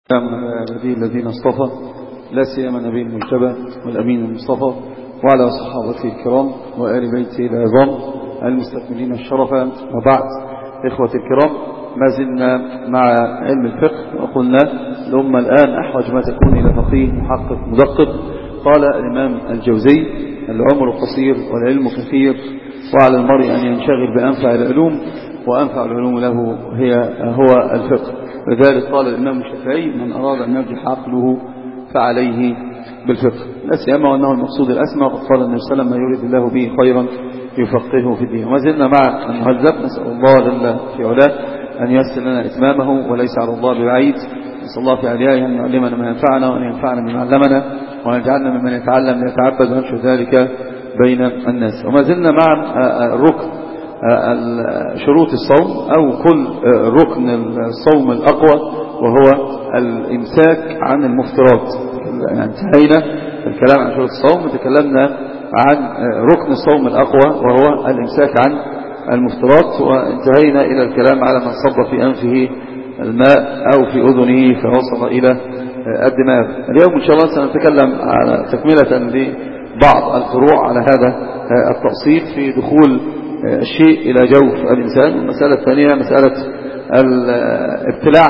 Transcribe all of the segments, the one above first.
الذين اصطفى لا سيما نبي المجتبى والأمين المصطفى وعلى صحابته الكرام وآل بيته العظام المستكملين الشرف. وبعد إخوة الكرام، ما زلنا مع علم الفقه وقلنا الأمة الآن أحوج ما تكون إلى فقيه محقق مدقق. قال الإمام الجوزي: العمر قصير والعلم كثير، وعلى المرء أن ينشغل بأنفع العلوم، وأنفع العلوم له هو الفقه. لذلك قال الإمام الشافعي: من أراد أن يرجح عقله فعليه بالفقه، لا سيما وأنه المقصود الأسمى. وقد قال النبي صلى الله عليه وسلم: ما يريد الله به خيرا يفقهه في الدين. وما زلنا مع المهذب، نسأل الله جل في علاه أن ييسر لنا إتمامه، وليس على الله ببعيد. نسأل الله في عليائه أن يعلمنا ما ينفعنا، وأن ينفعنا بما علمنا، وأن يجعلنا ممن يتعلم ليتعبد وينشر ذلك بين الناس. وما زلنا مع الركن شروط الصوم، أو كل ركن الصوم الأقوى، وهو الإمساك عن المفترات. يعني انتهينا الكلام عن شروط الصوم وتكلمنا عن ركن الصوم الأقوى وهو الإمساك عن المفترات، وانتهينا إلى الكلام على من صب في أنفه الماء أو في أذنه فوصل إلى الدماغ. اليوم إن شاء الله سنتكلم على تكملة لبعض الفروع على هذا التأصيل في دخول الشيء إلى جوف الإنسان. المسألة الثانية مسألة الابتلاع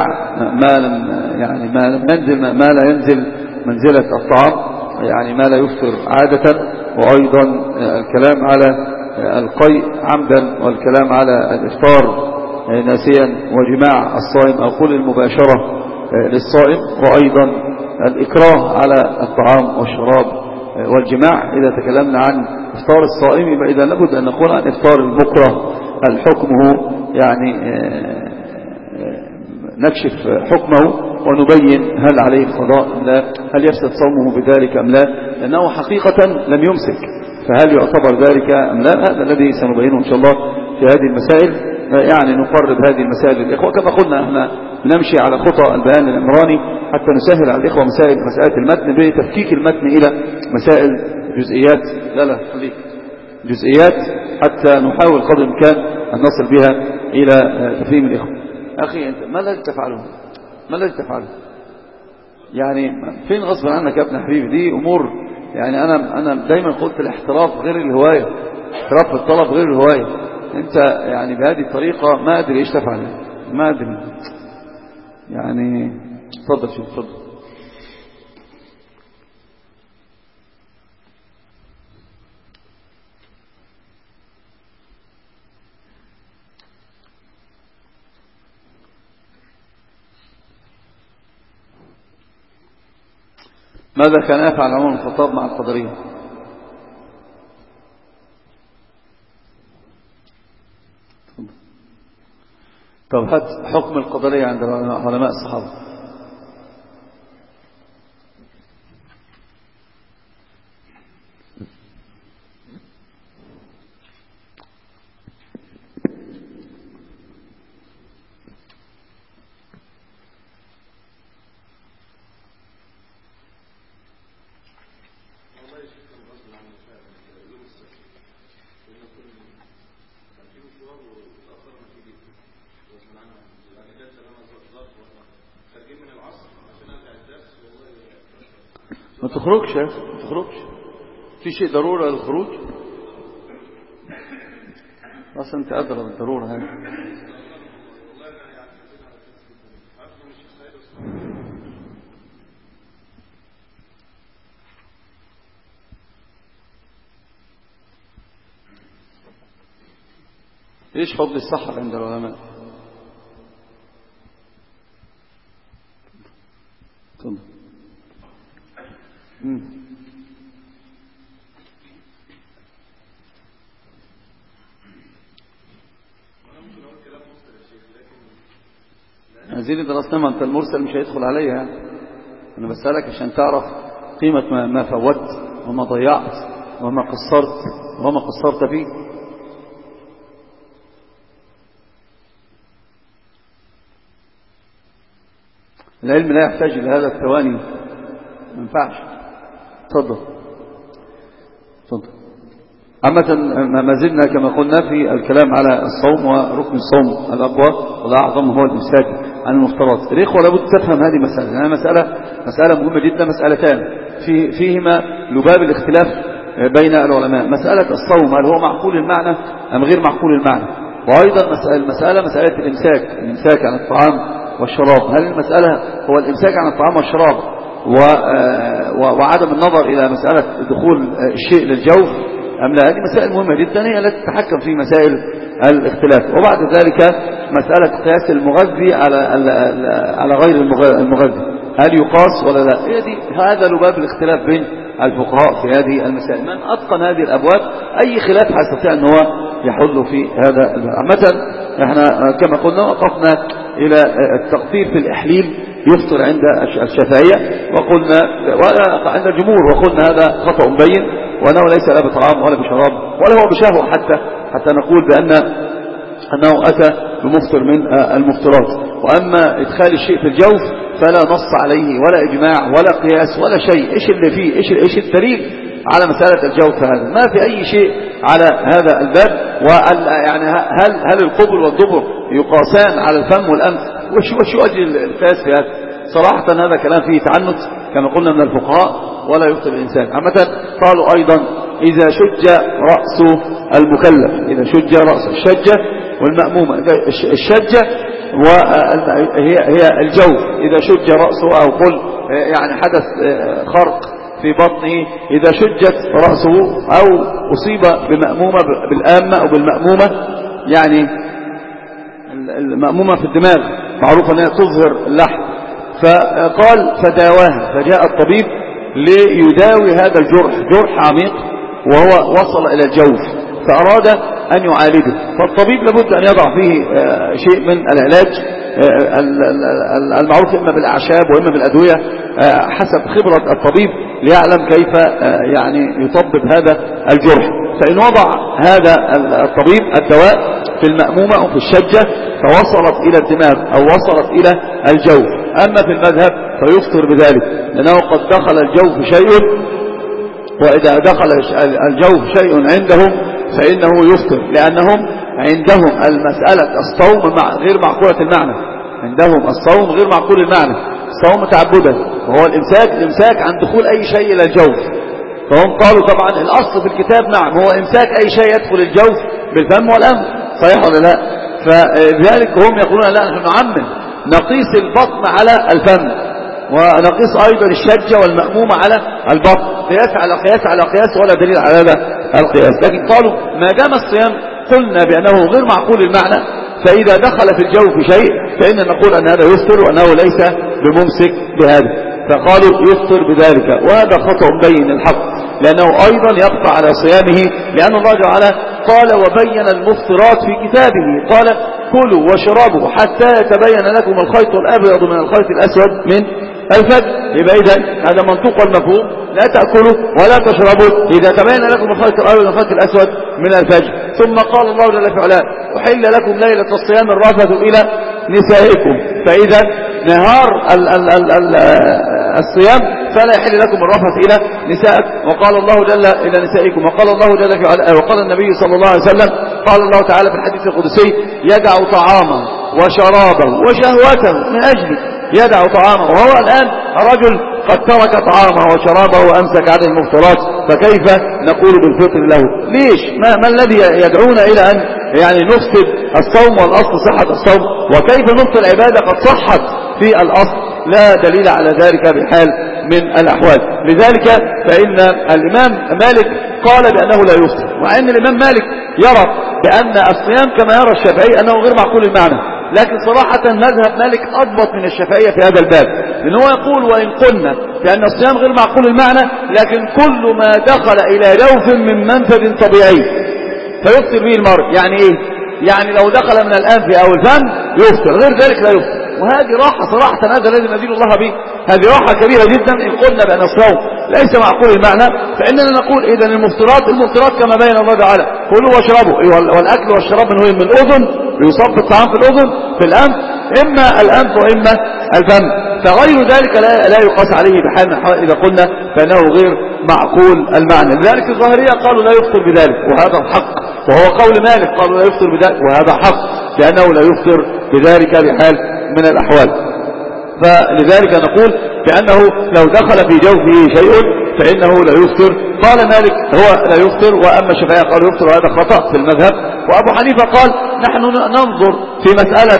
ما لا ينزل منزلة الطعام، يعني ما لا يفطر عادة، وأيضا الكلام على القيء عمدا، والكلام على الإفطار ناسيا، وجماع الصائم أو كل المباشرة للصائم، وأيضا الإكراه على الطعام والشراب والجماع. إذا تكلمنا عن إفطار الصائم يبقى إذا لابد أن نقول عن إفطار المكره، هل حكمه، يعني نكشف حكمه ونبين هل عليه القضاء أم لا، هل يفسد صومه بذلك أم لا، لأنه حقيقة لم يمسك، فهل يعتبر ذلك أم لا؟ هذا الذي سنبينه إن شاء الله في هذه المسائل. يعني نقرب هذه المسائل للإخوة، كما قلنا احنا نمشي على خطى البيان العمراني حتى نسهل على الإخوة مسائل المتن، بتفكيك المتن إلى مسائل جزئيات، خليك جزئيات، حتى نحاول قدر الإمكان أن نصل بها إلى تفهيم الإخوة. أخي أنت ما الذي تفعله؟ يعني فين غصب عنك يا ابن حبيبي؟ دي أمور، يعني أنا دايما قلت الاحتراف غير الهواية، احتراف في الطلب غير الهواية. أنت يعني بهذه الطريقة ما أدري إيش تفعل، ما أدري. يعني تفضل شوف، تفضل. ماذا كان يفعل عمر بن الخطاب مع القدرية؟ طب هات حكم القدرية عند علماء الصحابة. ما تخرجش يا أخي، ما تخرجش، في شيء ضرورة للخروج، بس أنت أدرى بالضرورة هذه. إيش فضل السحر عند العلماء؟ هذه درسنا، ما أنت المرسل مش هيدخل عليها. أنا بسألك عشان تعرف قيمة ما فوت وما ضيعت وما قصرت فيه. العلم لا يحتاج إلى هذا الثواني، ما ينفعش. تفضل. عامة ما زلنا كما قلنا في الكلام على الصوم وركن الصوم الأقوى والأعظم هو الإمساك عن المفترض. الإخوة لابد تفهم هذه المسألة، لأنها مسألة مهمة جدا. مسألتان فيهما لباب الاختلاف بين العلماء. مسألة الصوم هل هو معقول المعنى أم غير معقول المعنى، وأيضا مسألة الإمساك عن الطعام والشراب. هل المسألة هو الإمساك عن الطعام والشراب وعدم النظر إلى مسألة دخول الشيء للجوف أم لا؟ هذه مسائل مهمة جدا هي التي تتحكم في مسائل الاختلاف. وبعد ذلك مسألة قياس المغذي على غير المغذي، هل يقاس ولا لا؟ هذا لباب الاختلاف بين الفقهاء في هذه المسائل. من أتقن هذه الأبواب أي خلاف هيستطيع أن هو يحل في هذا الباب. عامة احنا كما قلنا وقفنا إلى التقطير في الإحليل يفطر عند الشافعية وقلنا عند الجمهور، وقلنا هذا خطأ مبين وأنه ليس لا بطعام ولا بشراب ولا هو بشهوة حتى نقول أنه أتى بمفطر من المفطرات. وأما إدخال الشيء في الجوف فلا نص عليه ولا إجماع ولا قياس ولا شيء. إيش اللي فيه؟ إيش الدليل على مسألة الجوف؟ هذا ما في أي شيء على هذا الباب. يعني هل القبل والدبر يقاسان على الفم والأنف؟ وش وجه القياس في هذا؟ صراحة هذا كلام فيه تعنت كما قلنا من الفقهاء ولا يخطئ الإنسان. عامة قالوا أيضا إذا شج رأس المكلف، إذا شج رأس الشجة والمأمومة، الشجة هي الجوف، إذا شج رأسه أو قل يعني حدث خرق في بطنه، إذا شجت رأسه أو أصيب بمأمومة بالآمة أو بالمأمومة، يعني المأمومة في الدماغ معروفة أنها تظهر اللحم، فقال فداواها، فجاء الطبيب ليداوي هذا الجرح، جرح عميق وهو وصل إلى الجوف، فأراد أن يعالجه. فالطبيب لابد أن يضع فيه شيء من العلاج المعروف إما بالأعشاب وإما بالأدوية حسب خبرة الطبيب ليعلم كيف يعني يطبب هذا الجرح. فإن وضع هذا الطبيب الدواء في المأمومة أو في الشجة فوصلت إلى الدماغ أو وصلت إلى الجوف، أما في المذهب فيفطر بذلك لأنه قد دخل الجوف شيء، وإذا دخل الجوف شيء عندهم فإنه يفطر، لأنهم عندهم المسألة الصوم غير معقولة المعنى، عندهم الصوم غير معقول المعنى، الصوم تعبدا وهو الإمساك عن دخول أي شيء إلى الجوف. فهم قالوا طبعا الأصل في الكتاب نعم هو إمساك أي شيء يدخل الجوف بالفم والأنف، صحيح ولا لا؟ فلذلك هم يقولون لا نحن نعمم، نقيس البطن على الفم ونقيس أيضا الشجة والمأمومة على البطن، قياس على قياس على قياس ولا دليل على هذا القياس. لكن قالوا ما دام الصيام قلنا بأنه غير معقول المعنى، فإذا دخل في الجوف شيء فإن نقول أن هذا يفطر وأنه ليس بممسك بهذا، فقالوا يفطر بذلك، وهذا خطأ مبين الحق لأنه أيضا يقطع على صيامه، لأن الله تعالى قال وبين المفطرات في كتابه، قال كلوا واشربوا حتى يتبين لكم الخيط الأبيض من الخيط الأسود من الفجر. يبقى إذا هذا منطوق المفهوم، لا تأكلوا ولا تشربوا إذا تبين لكم الخيط الأبيض من الخيط الأسود من الفجر. ثم قال الله جل وعلا أحل لكم ليلة الصيام الرفث إلى نسائكم، فإذا نهار الصيام فلا يحل لكم الرفث إلى نسائك. وقال الله جل إلى نسائكم، وقال الله جل وقال النبي صلى الله عليه وسلم قال الله تعالى في الحديث القدسي يدع طعامه وشرابه وشهوته من أجلي، يدع طعامه، وهو الآن رجل قد ترك طعامه وشرابه وأمسك عن المفطرات، فكيف نقول بالفطر له؟ ليش؟ ما الذي يدعونا إلى أن يعني نفسد الصوم والأصل صحة الصوم؟ وكيف نبطل العبادة قد صحت في الأصل؟ لا دليل على ذلك بحال من الأحوال. لذلك فإن الإمام مالك قال بأنه لا يفطر، مع أن الإمام مالك يرى بأن الصيام كما يرى الشافعي أنه غير معقول المعنى، لكن صراحة مذهب مالك أضبط من الشافعية في هذا الباب، لأنه يقول وإن قلنا بأن الصيام غير معقول المعنى لكن كل ما دخل إلى جوف من منفذ طبيعي فيفطر به المرء. يعني إيه؟ يعني لو دخل من الأنف أو الفم يفطر، غير ذلك لا يفطر. وهذه راحة صراحة هذا الذي ندين الله به، هذه راحة كبيرة جدا. إن قلنا بأن الصوم ليس معقول المعنى فإننا نقول إذن المفطرات كما بين الله تعالى كلوا واشربوا، والأكل والشراب من وين؟ من الأذن، يصب الطعام في الأذن في الأنف، إما الأنف وإما الفم، فغير ذلك لا يقاس عليه بحال من الحال إذا قلنا فإنه غير معقول المعنى. لذلك الظاهرية قالوا لا يفطر بذلك وهذا الحق، وهو قول مالك قالوا لا يفطر بذلك وهذا حق، لأنه لا يفطر بذلك بحال من الأحوال. فلذلك نقول بأنه لو دخل في جوفه شيء فإنه لا يفطر. قال مالك هو لا يفطر، وأما الشافعية قالوا يفطر، وهذا خطأ في المذهب. وأبو حنيفة قال نحن ننظر في مسألة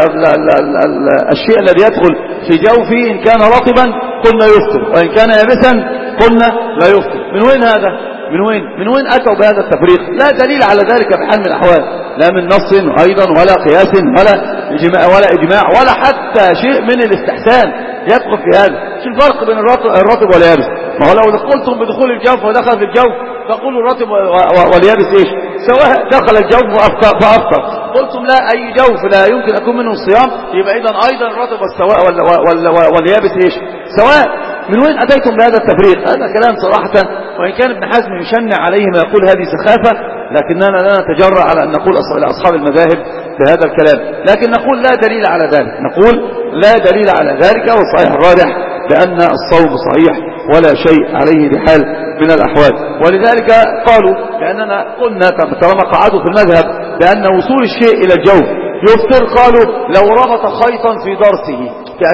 الشيء الذي يدخل في جوفه، إن كان رطبا قلنا يفطر، وإن كان يابسا قلنا لا يفطر. من وين هذا؟ من وين أتوا بهذا التفريق؟ لا دليل على ذلك بحال من الأحوال، لا من نص أيضا ولا قياس ولا إجماع ولا حتى شيء من الاستحسان يدخل في هذا. شو الفرق بين الرطب واليابس؟ ما هو لو قلتم بدخول الجوف ودخل في الجوف فقولوا الرطب واليابس إيش؟ سواء دخل الجوف فأفطر. قلتم لا، أي جوف لا يمكن أكون منه الصيام، يبقى أيضا الرطب واليابس إيش؟ سواء. من وين أتيتم بهذا التفريق؟ هذا كلام صراحة، وإن كان ابن حزم يشنع عليه ما يقول هذه سخافة، لكننا لا نتجرأ على أن نقول لأصحاب المذاهب بهذا الكلام، لكن نقول لا دليل على ذلك. نقول لا دليل على ذلك، والصحيح الراجح بأن الصوم صحيح ولا شيء عليه بحال من الأحوال. ولذلك قالوا، لأننا قلنا طالما قعدوا في المذهب بأن وصول الشيء إلى الجوف يفطر، قالوا لو ربط خيطا في ضرسه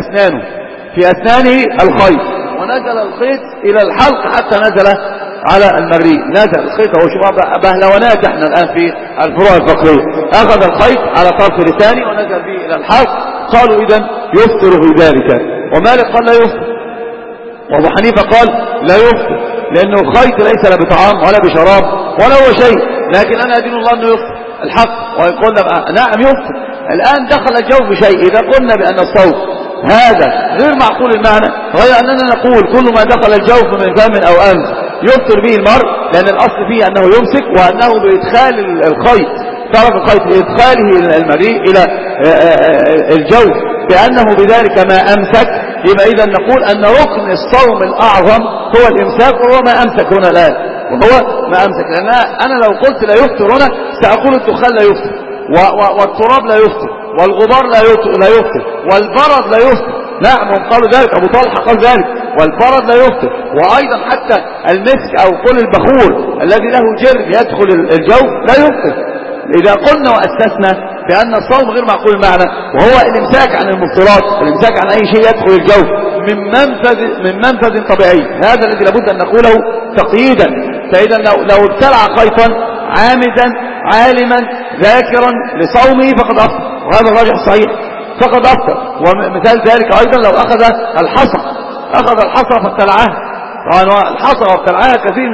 في أسنانه الخيط، ونزل الخيط إلى الحلق حتى نزل على المريء، نزل الخيط، هو شباب بهلونات احنا الآن في الفروع الفقهية، أخذ الخيط على طرف لسانه ونزل به إلى الحلق، قالوا إذن يفطر في ذلك. ومالك قال لا يفطر، وابو حنيفة قال لا يفطر، لأنه الخيط ليس لا بطعام ولا بشراب ولا هو شيء، لكن أنا أدين الله أنه يفطر الحق. وإن قلنا نعم يفطر، الآن دخل الجوف شيء، إذا قلنا بأن الصوت هذا غير معقول المعنى، غير أننا نقول كل ما دخل الجوف من فم أو أنف يفطر به المرء، لأن الأصل فيه أنه يمسك، وأنه بإدخال الخيط، طرف الخيط بإدخاله المريء إلى الجوف بأنه بذلك ما أمسك. يبقى إذا نقول أن ركن الصوم الأعظم هو الإمساك، وهو ما أمسك هنا الآن، وهو ما أمسك. لأن أنا لو قلت لا يفطر هنا سأقول الدخان لا يفطر، والتراب لا يفطر، والغبار لا يفطر، والبرد لا يفطر. نعم هم قالوا ذلك، أبو طلحة قال ذلك، والبرد لا يفطر. وأيضا حتى المسك أو قل البخور الذي له جرم يدخل الجو لا يفطر. إذا قلنا وأسسنا بأن الصوم غير معقول المعنى، وهو الامساك عن المفطرات، الامساك عن أي شيء يدخل الجو من منفذ طبيعي، هذا الذي لابد أن نقوله تقييدا. فإذا لو ابتلع خيطا عامدا عالما ذاكرا لصومه فقد أفطر، وهذا الراجح صحيح، فقد أفطر. ومثال ذلك أيضا لو أخذ الحصى فابتلعها. طبعا الحصى وابتلعها كثير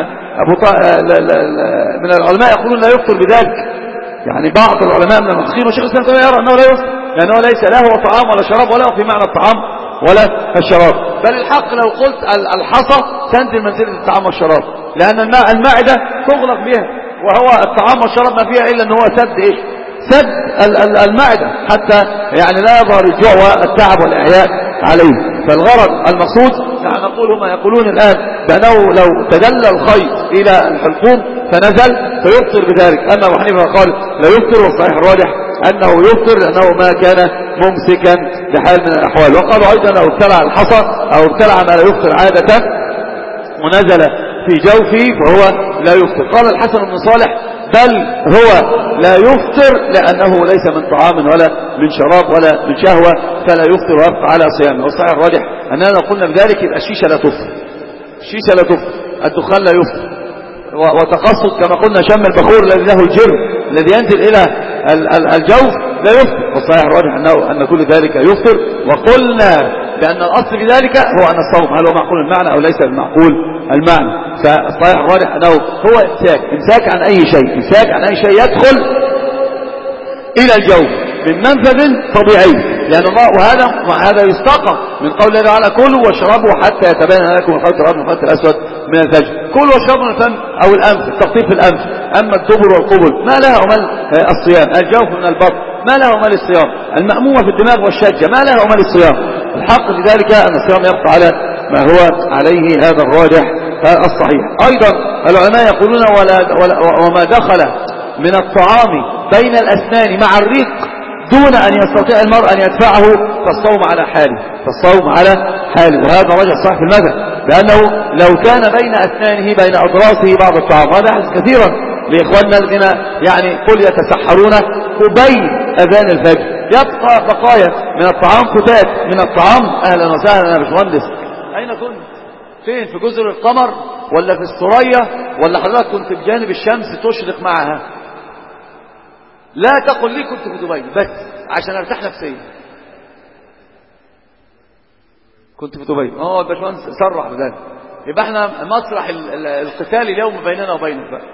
من العلماء يقولون لا يفطر بذلك، يعني بعض العلماء من المحققين وشيخ الإسلام يرى أنه لا يفطر، لأنه ليس له طعام ولا شراب، ولا في معنى الطعام ولا الشراب. بل الحق لو قلت الحصى تنزل منزلة الطعام والشراب، لأن المعدة تغلق بها، وهو الطعام والشراب ما فيها إلا أنه هو سد المعدة حتى يعني لا يظهر الجوع والتعب والإعياء عليه. فالغرض المقصود نحن نقول هم يقولون الآن بأنه لو تدلى الخيط إلى الحلقوم فنزل فيفطر بذلك. أما أبو حنيفة قال لا يفطر، والصحيح الراجح أنه يفطر لأنه ما كان ممسكا بحال من الأحوال. وقالوا أيضا لو ابتلع الحصى أو ابتلع ما لا يفطر عادة ونزل في جوفه فهو لا يفطر. قال الحسن بن صالح بل هو لا يفطر لأنه ليس من طعام ولا من شراب ولا من شهوة، فلا يفطر ويبقى على صيامه. والصحيح الراجح أننا لو قلنا بذلك يبقى الشيشة لا تفطر، الدخان لا يفطر، وتقصد كما قلنا شم البخور الذي له الجرم الذي ينزل إلى الجوف لا يفطر. والصحيح الراجح أن كل ذلك يفطر. وقلنا لأن الأصل في ذلك هو أن الصوم هل هو معقول المعنى أو ليس بمعقول المعنى. فالصحيح الراجح أنه هو إمساك عن أي شيء يدخل إلى الجوف من منفذ طبيعي، لأن الله وهذا يستقى من قول الله تعالى كلوا واشربوا حتى يتبين لكم الخيط الأبيض من الخيط الأسود من الفجر. كلوا واشربوا من الفم أو الأنف، التقطيف في الأنف. أما الدبر والقبل ما لها ومال الصيام، الجوف من البطن ما لها ومال الصيام، المأمومة في الدماغ والشجة ما لها ومال الصيام. الحق في ذلك أن الصيام يبقى على ما هو عليه هذا الراجح الصحيح. أيضا العلماء يقولون وما دخل من الطعام بين الأسنان مع الريق دون أن يستطيع المرء أن يدفعه فالصوم على حاله، وهذا راجع صحيح في المذهب، لأنه لو كان بين أسنانه بين أضراسه بعض الطعام، وهذا يحدث كثيرا لإخواننا الذين يعني قل يتسحرون قبيل أذان الفجر، يبقى بقايا من الطعام، فتات من الطعام. أهلا وسهلا يا باشمهندس، أين كنت؟ فين؟ في جزر القمر ولا في الثريا ولا حضرتك كنت بجانب الشمس تشرق معها؟ لا تقل لي كنت في دبي بس عشان ارتاح نفسيا. كنت في دبي. الباشمهندس صرح بذلك. يبقى احنا مسرح القتال اليوم بيننا وبينك بقى.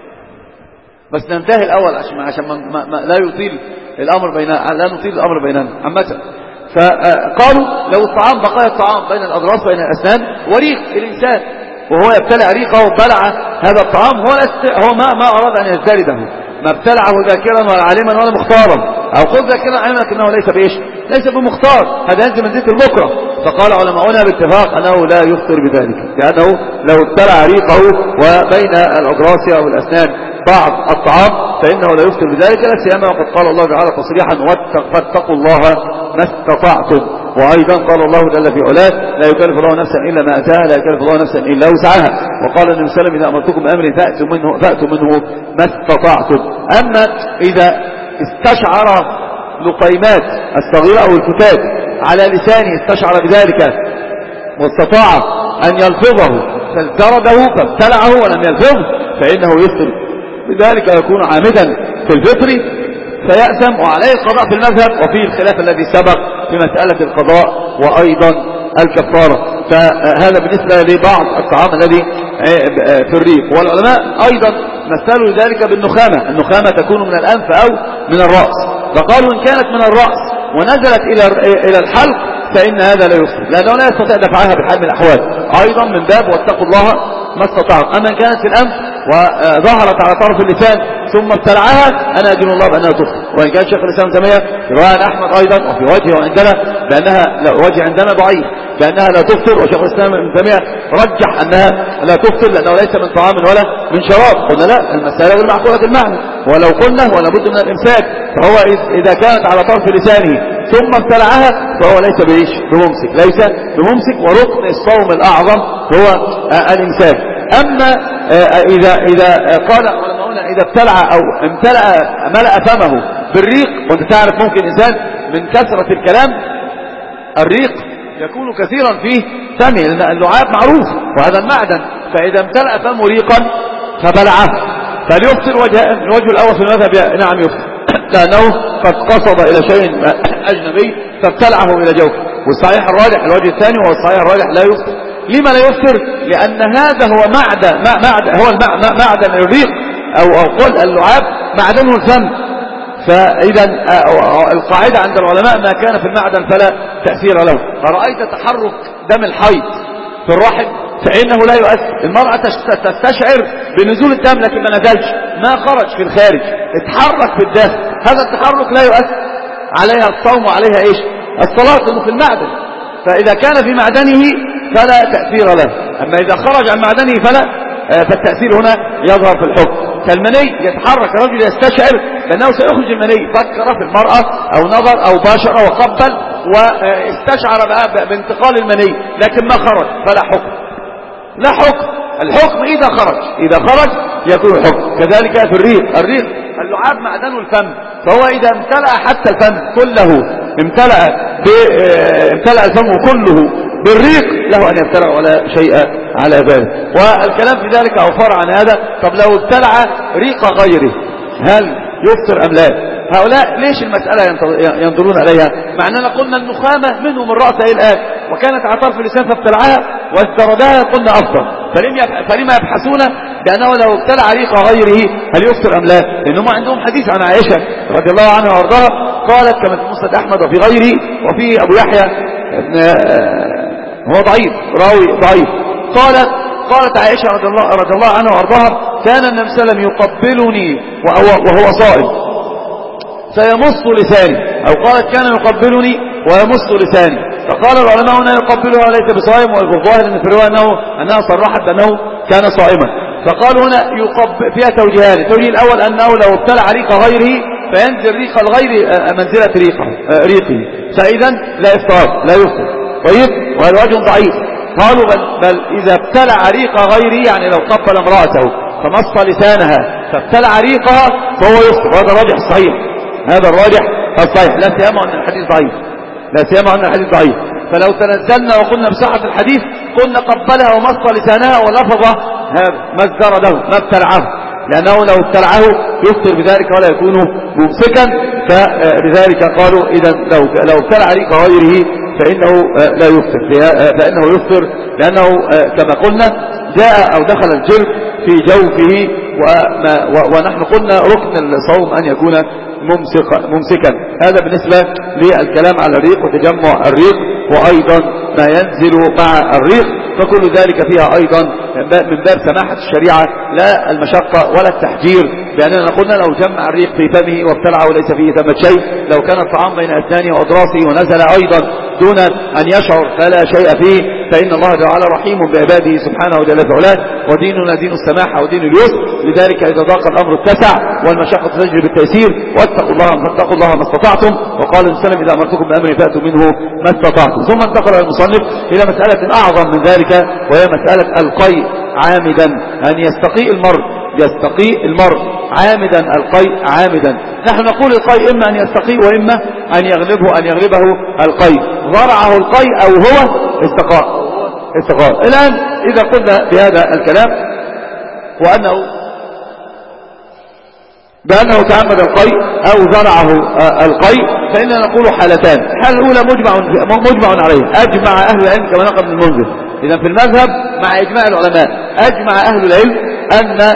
بس ننتهي الاول عشان ما لا يطيل الامر بيننا، لا نطيل الامر بيننا عامه. فقالوا لو الطعام بقايا الطعام بين الاضراس بين الاسنان وريق الانسان وهو يبتلع ريقه وبلع هذا الطعام، هو ما اراد ان يزدرده، ما ابتلعه ذاكرا ولا عالما ولا مختارا، او خذ ذاكرا علما لكنه ليس بايش؟ ليس بمختار، هذا ينزل من زيت البكره. فقال علماؤنا باتفاق انه لا يفطر بذلك، لانه لو ابتلع ريقه وبين الاضراس او الاسنان بعض الطعام فانه لا يفطر بذلك، لا سيما وقد قال الله تعالى تصريحا فاتقوا الله ما استطعتم. وايضا قال الله جل في علاه لا يكلف الله نفسا الا ما اتاها، لا يكلف الله نفسا الا وسعها. وقال النبي صلى الله عليه وسلم اذا امرتكم بامر فاتوا منه ما استطعتم. اما اذا استشعر لقيمات الصغيره او الفتات على لسانه، استشعر بذلك واستطاع ان يلفظه فالترده فابتلعه ولم يلفظه فانه يفطر بذلك يكون عامدا في الفطر فيأثم، وعليه القضاء في المذهب، وفيه الخلاف الذي سبق في مسألة القضاء وأيضا الكفارة. فهذا بالنسبة لبعض الطعام الذي في الريق. والعلماء أيضا مثلوا ذلك بالنخامة. النخامة تكون من الأنف أو من الرأس، فقالوا إن كانت من الرأس ونزلت إلى الحلق فإن هذا لا يفطر، لأنه لا يستطيع دفعها بحال من الأحوال. أيضا من باب واتقوا الله ما استطاعوا. أما إن كانت في الأنف وظهرت على طرف اللسان ثم ابتلعها أنا أدين الله بأنها تفطر. وإن كان شيخ الإسلام تيمية في رواية أحمد أيضا وفي وجهه وعندنا بأنها وجه عندنا ضعيف بأنها لا تفطر، وشيخ الإسلام ابن تيمية رجح أنها لا تفطر لأنه ليس من طعام ولا من شراب. قلنا لا، المسألة غير معقولة المعنى، ولو قلنا ولا بد من الإمساك، فهو إذا كانت على طرف لسانه ثم ابتلعها فهو ليس بممسك، ليس بممسك. وركن الصوم الأعظم هو الإمساك. أما إذا قال علماؤنا إذا ابتلع أو ملأ فمه بالريق، وانت تعرف ممكن إنسان من كثرة الكلام الريق يكون كثيرا فيه فمه، لأن اللعاب معروف وهذا المعدن، فإذا امتلأ فمه ريقا فبلعه فليفطر. الوجه الأول في المذهب نعم يفطر، لأنه قد قصد إلى شيء أجنبي فابتلعه إلى جوفه. والصحيح الراجح الوجه الثاني وهو الصحيح الراجح لا يفطر. لما لا يفطر؟ لأن هذا هو معدن الريق أو قل اللعاب معدنه الفم. فإذا القاعدة عند العلماء ما كان في المعدن فلا تأثير له. فرأيت تحرك دم الحيض في الرحم فإنه لا يؤثر. المرأة تستشعر بنزول الدم لكن ما نزلش، ما خرج في الخارج، اتحرك في الداخل، هذا التحرك لا يؤثر عليها الصوم وعليها ايش؟ الصلاة، لأنه في المعدن. فإذا كان في معدنه فلا تأثير له، أما إذا خرج عن معدنه فالتأثير هنا يظهر في الحكم. كالمني يتحرك، الرجل يستشعر لأنه سيخرج المني، فكر في المرأة أو نظر أو باشر وقبل واستشعر بانتقال المني لكن ما خرج فلا حكم، لا حكم. الحكم إذا خرج يكون الحكم. كذلك في الريق اللعاب معدن الفم، فهو إذا امتلأ حتى الفم كله امتلأ الفم كله بالريق له أن يبتلع ولا شيء على ذلك. والكلام في ذلك أوفر عن هذا. طب لو ابتلع ريق غيره هل يفطر أم لا؟ هؤلاء ليش المسألة ينظرون عليها؟ مع أننا قلنا النخامة منه من رأسه الآن وكانت على طرف اللسان فابتلعها واستردها قلنا أفضل. فلما يبحثون بأنه لو ابتلع ريق غيره هل يفطر أم لا؟ لأنهم عندهم حديث عن عائشة رضي الله عنها وارضاها قالت كما في مسند أحمد وفي غيره وفي أبو يحيى هو ضعيف، راوي ضعيف. قالت عائشة رضي الله عنها وارضاها كان النبي صلى الله عليه وسلم يقبلني وهو صائم فيمص لساني، أو قالت كان يقبلني ويمص لساني. فقال العلماء أنه يقبلها وليس بصائم، والظاهر أن في الرواية أنها صرحت بأنه كان صائما. فقالوا هنا فيها توجيهان. التوجيه الأول أنه لو ابتلع ريق غيره فينزل ريق الغير منزلة ريقه، فإذا لا إفطار لا يفطر. طيب، وهذا وجه ضعيف. قالوا بل إذا ابتلع ريق غيره يعني لو قبل امرأته فمص لسانها فابتلع ريقها فهو يفطر، وهذا الراجح صحيح، هذا الراجح الصحيح، لا سيما أن الحديث ضعيف، لا سيما أن الحديث ضعيف. فلو تنزلنا وقلنا بصحة الحديث قلنا قبلها ومص لسانها ولفظ هذا ما ازدر له ما ابتلعه، لأنه لو ابتلعه يفطر بذلك ولا يكون ممسكا. فلذلك قالوا إذا لو ابتلع ريق غيره فإنه لا يفطر، فإنه يفطر لأنه كما قلنا جاء أو دخل الجلد في جوفه، ونحن قلنا ركن الصوم أن يكون ممسكا. هذا بالنسبة للكلام على الريق وتجمع الريق، وأيضا ما ينزل مع الريق، فكل ذلك فيها أيضا من باب سماحة الشريعة لا المشقة ولا التحجير، بأننا قلنا لو جمع الريق في فمه وابتلعه وليس فيه ثمة شيء، لو كان الطعام بين أسنانه وأضراسه ونزل أيضا دون أن يشعر فلا شيء فيه، فإن الله تعالى رحيم بعباده سبحانه وجل في علاه، وديننا دين السماحة ودين اليسر. لذلك إذا ضاق الأمر اتسع والمشقة تجري بالتيسير، واتقوا الله ما استطعتم، وقال السلام إذا أمرتكم بأمر فأتوا منه ما استطعتم. ثم انتقل المصنف إلى مسألة أعظم من ذلك، وهي مسألة القيء عامدا، أن يستقيء المرء عامدا، القيء عامدا. نحن نقول القيء إما أن يستقيء وإما أن يغلبه القيء، ضرعه القيء أو هو استقاء. الآن إذا قلنا بهذا الكلام بأنه تعمد القيء أو زرعه القيء، فإننا نقول حالتان. الحالة الأولى مجمع عليه، أجمع أهل العلم كما نقل ابن المنذر. إذا في المذهب مع إجماع العلماء أجمع أهل العلم أن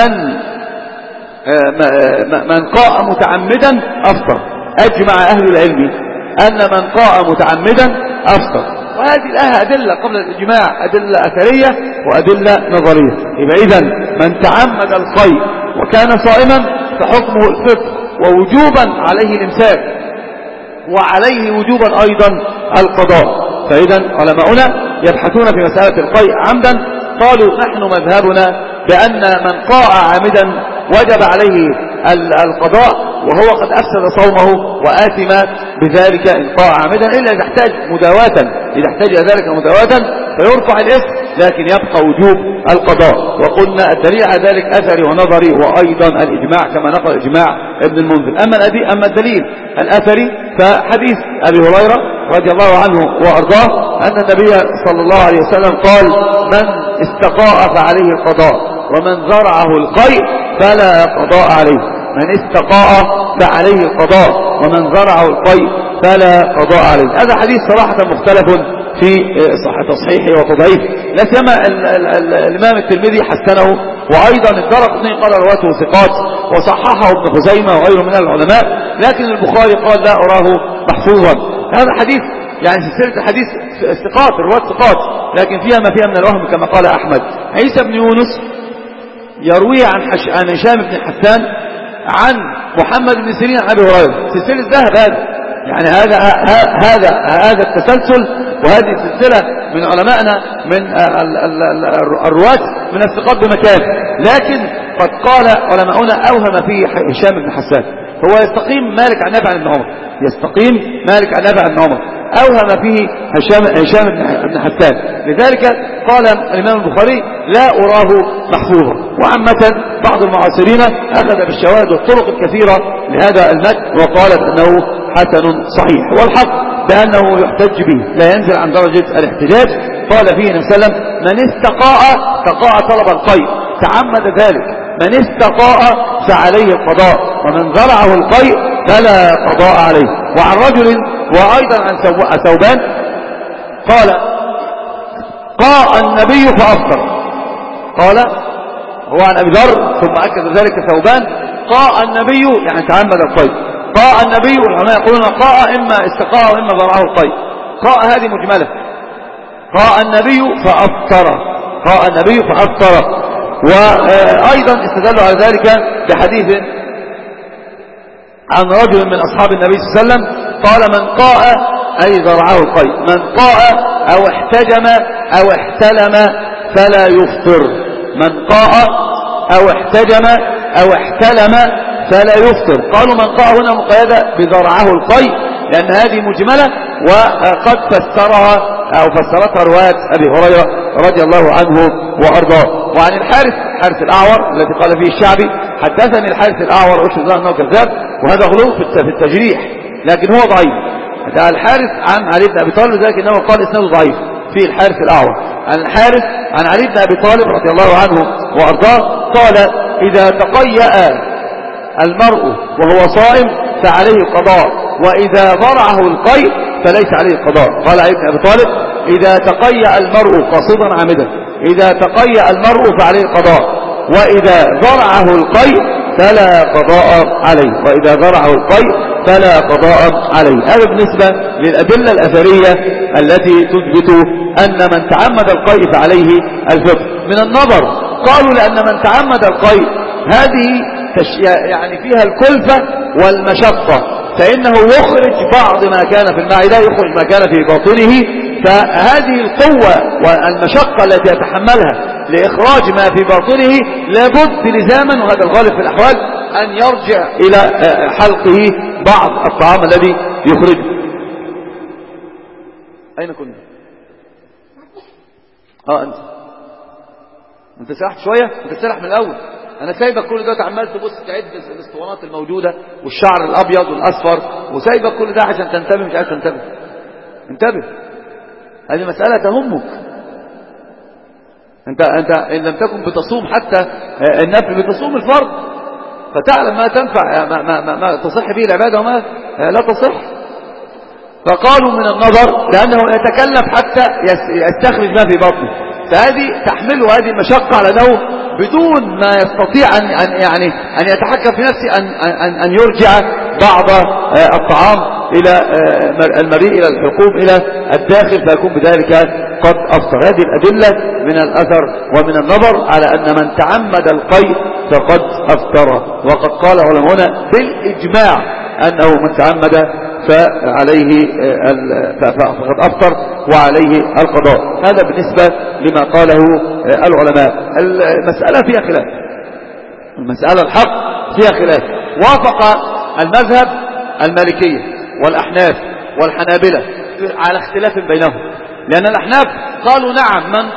من قاء متعمدا أفطر. أجمع أهل العلم أن من قاء متعمدا أفطر. وهذه لها أدلة قبل الإجماع، أدلة أثرية وأدلة نظرية. يبقى إذن من تعمد القيء وكان صائما فحكمه الفطر، ووجوبا عليه الإمساك، وعليه وجوبا أيضا القضاء. فإذا علماؤنا يبحثون في مسألة القيء عمدا، قالوا نحن مذهبنا بأن من قاء عامدا وجب عليه القضاء وهو قد أفسد صومه وآثم بذلك إن قاء عامدا، إلا إذا احتاج ذلك مداواة فيرفع الإثم، لكن يبقى وجوب القضاء. وقلنا الدليل على ذلك أثري ونظري، وأيضا الإجماع كما نقل إجماع ابن المنذر. أما الدليل الأثري فحديث أبي هريرة رضي الله عنه وأرضاه أن النبي صلى الله عليه وسلم قال: من استقاء فعليه القضاء، ومن زرعه القيء فلا قضاء عليه. من استقاء فعليه القضاء، ومن زرعه القيء فلا قضاء عليه. هذا حديث صراحة مختلف في تصحيحه وتضعيفه، لا سيما الإمام الترمذي حسنه، وأيضا الدارقطني قال رواته ثقات، وصححه ابن خزيمة وغيره من العلماء، لكن البخاري قال لا أراه محفوظا. هذا حديث يعني سلسلة الحديث ثقات، رواة ثقات، لكن فيها ما فيها من الوهم كما قال أحمد. عيسى بن يونس يروي عن هشام بن حسان عن محمد بن سيرين عن أبي هريرة، سلسلة ذهب هذا، يعني هذا التسلسل، وهذه السلسلة من علمائنا من الرواة من الثقات بمكان. لكن قد قال علماؤنا أوهم فيه هشام بن حسان، هو يستقيم مالك عن نافع بن عمر، أوهم فيه هشام بن حسان، لذلك قال الإمام البخاري لا أراه محفوظا. وعامة بعض المعاصرين أخذ بالشواهد والطرق الكثيرة لهذا المتن وقالت أنه حسن صحيح، والحق بأنه يحتج به لا ينزل عن درجة الاحتجاج. قال فيه النبي صلى الله عليه وسلم: من استقاء طلب القيء تعمد ذلك، من استقاء فعليه القضاء، ومن زرعه القيء فلا قضاء عليه. وعن رجل وأيضا عن ثوبان قال: قاء النبي فأفطر. قال هو عن أبي ذر، ثم أكد ذلك ثوبان: قاء النبي يعني تعمد القيء، قاء النبي، والعلماء يقولون قاء إما استقاء وإما زرعه القيء. قاء هذه مجملة، قاء النبي فأفطر. وأيضا استدلوا على ذلك بحديث عن رجل من أصحاب النبي صلى الله عليه وسلم قال: من قاء أي زرعه القيء، من قاء أو احتجم أو احتلم فلا يفطر. من قاء أو احتجم أو احتلم فلا يفطر. قالوا من قاء هنا مقيدة بزرعه القيء، لأن هذه مجملة، وقد فسرتها رواية أبي هريرة رضي الله عنه وأرضاه. وعن الحارث الأعور الذي قال فيه الشعبي: حدثني الحارث الأعور أشهد الله أنه كذاب. وهذا غلو في التجريح، لكن هو ضعيف. ده الحارث عن علي بن أبي طالب، ذلك إنه قال إسناده ضعيف في الحارث الأعور. عن الحارث عن علي بن أبي طالب رضي الله عنه وأرضاه قال: إذا تقيأ المرء وهو صائم فعليه القضاء، وإذا ضرعه القيء فليس عليه القضاء. قال علي بن أبي طالب: إذا تقيأ المرء قصدا عامدا، إذا تقيأ المرء فعليه القضاء، وإذا ضرعه القيء فلا قضاء عليه، وإذا ضرعه القيء فلا قضاء عليه. هذا بالنسبة للأدلة الأثرية التي تثبت أن من تعمد القيء فعليه الفطر. من النظر قالوا لأن من تعمد القيء هذه يعني فيها الكلفة والمشقة، فإنه يخرج بعض ما كان في المعدة، يخرج ما كان في باطنه، فهذه القوة والمشقة التي يتحملها لإخراج ما في باطنه لابد لزاما، وهذا الغالب في الأحوال، أن يرجع إلى حلقه بعض الطعام الذي يخرجه. أين كنا؟ أنت سرحت شوية؟ أنت سرح من الأول. أنا سايبك كل ده عمال تبص تعد الاسطوانات الموجودة والشعر الأبيض والأصفر، وسايبك كل ده عشان تنتبه. مش عايز تنتبه، انتبه، هذه مسألة تهمك. أنت إن لم تكن بتصوم حتى النفل بتصوم الفرض، فتعلم ما تنفع ما تصح به العبادة وما لا تصح. فقالوا من النظر لأنه يتكلف حتى يستخرج ما في بطنه، فهذه تحمله هذه المشقة على أنه بدون ما يستطيع أن يتحكم في نفسه أن يرجع بعض الطعام إلى المريء إلى الحلقوم إلى الداخل، فيكون بذلك قد أفطر. هذه الأدلة من الأثر ومن النظر على أن من تعمد القيء فقد أفطر. وقد قال علماؤنا بالإجماع أنه من تعمد فعليه فقد أفطر وعليه القضاء. هذا بالنسبة لما قاله العلماء. المسألة فيها خلاف، المسألة الحق فيها خلاف. وافق المذهب المالكية والأحناف والحنابلة على اختلاف بينهم، لأن الأحناف قالوا نعم من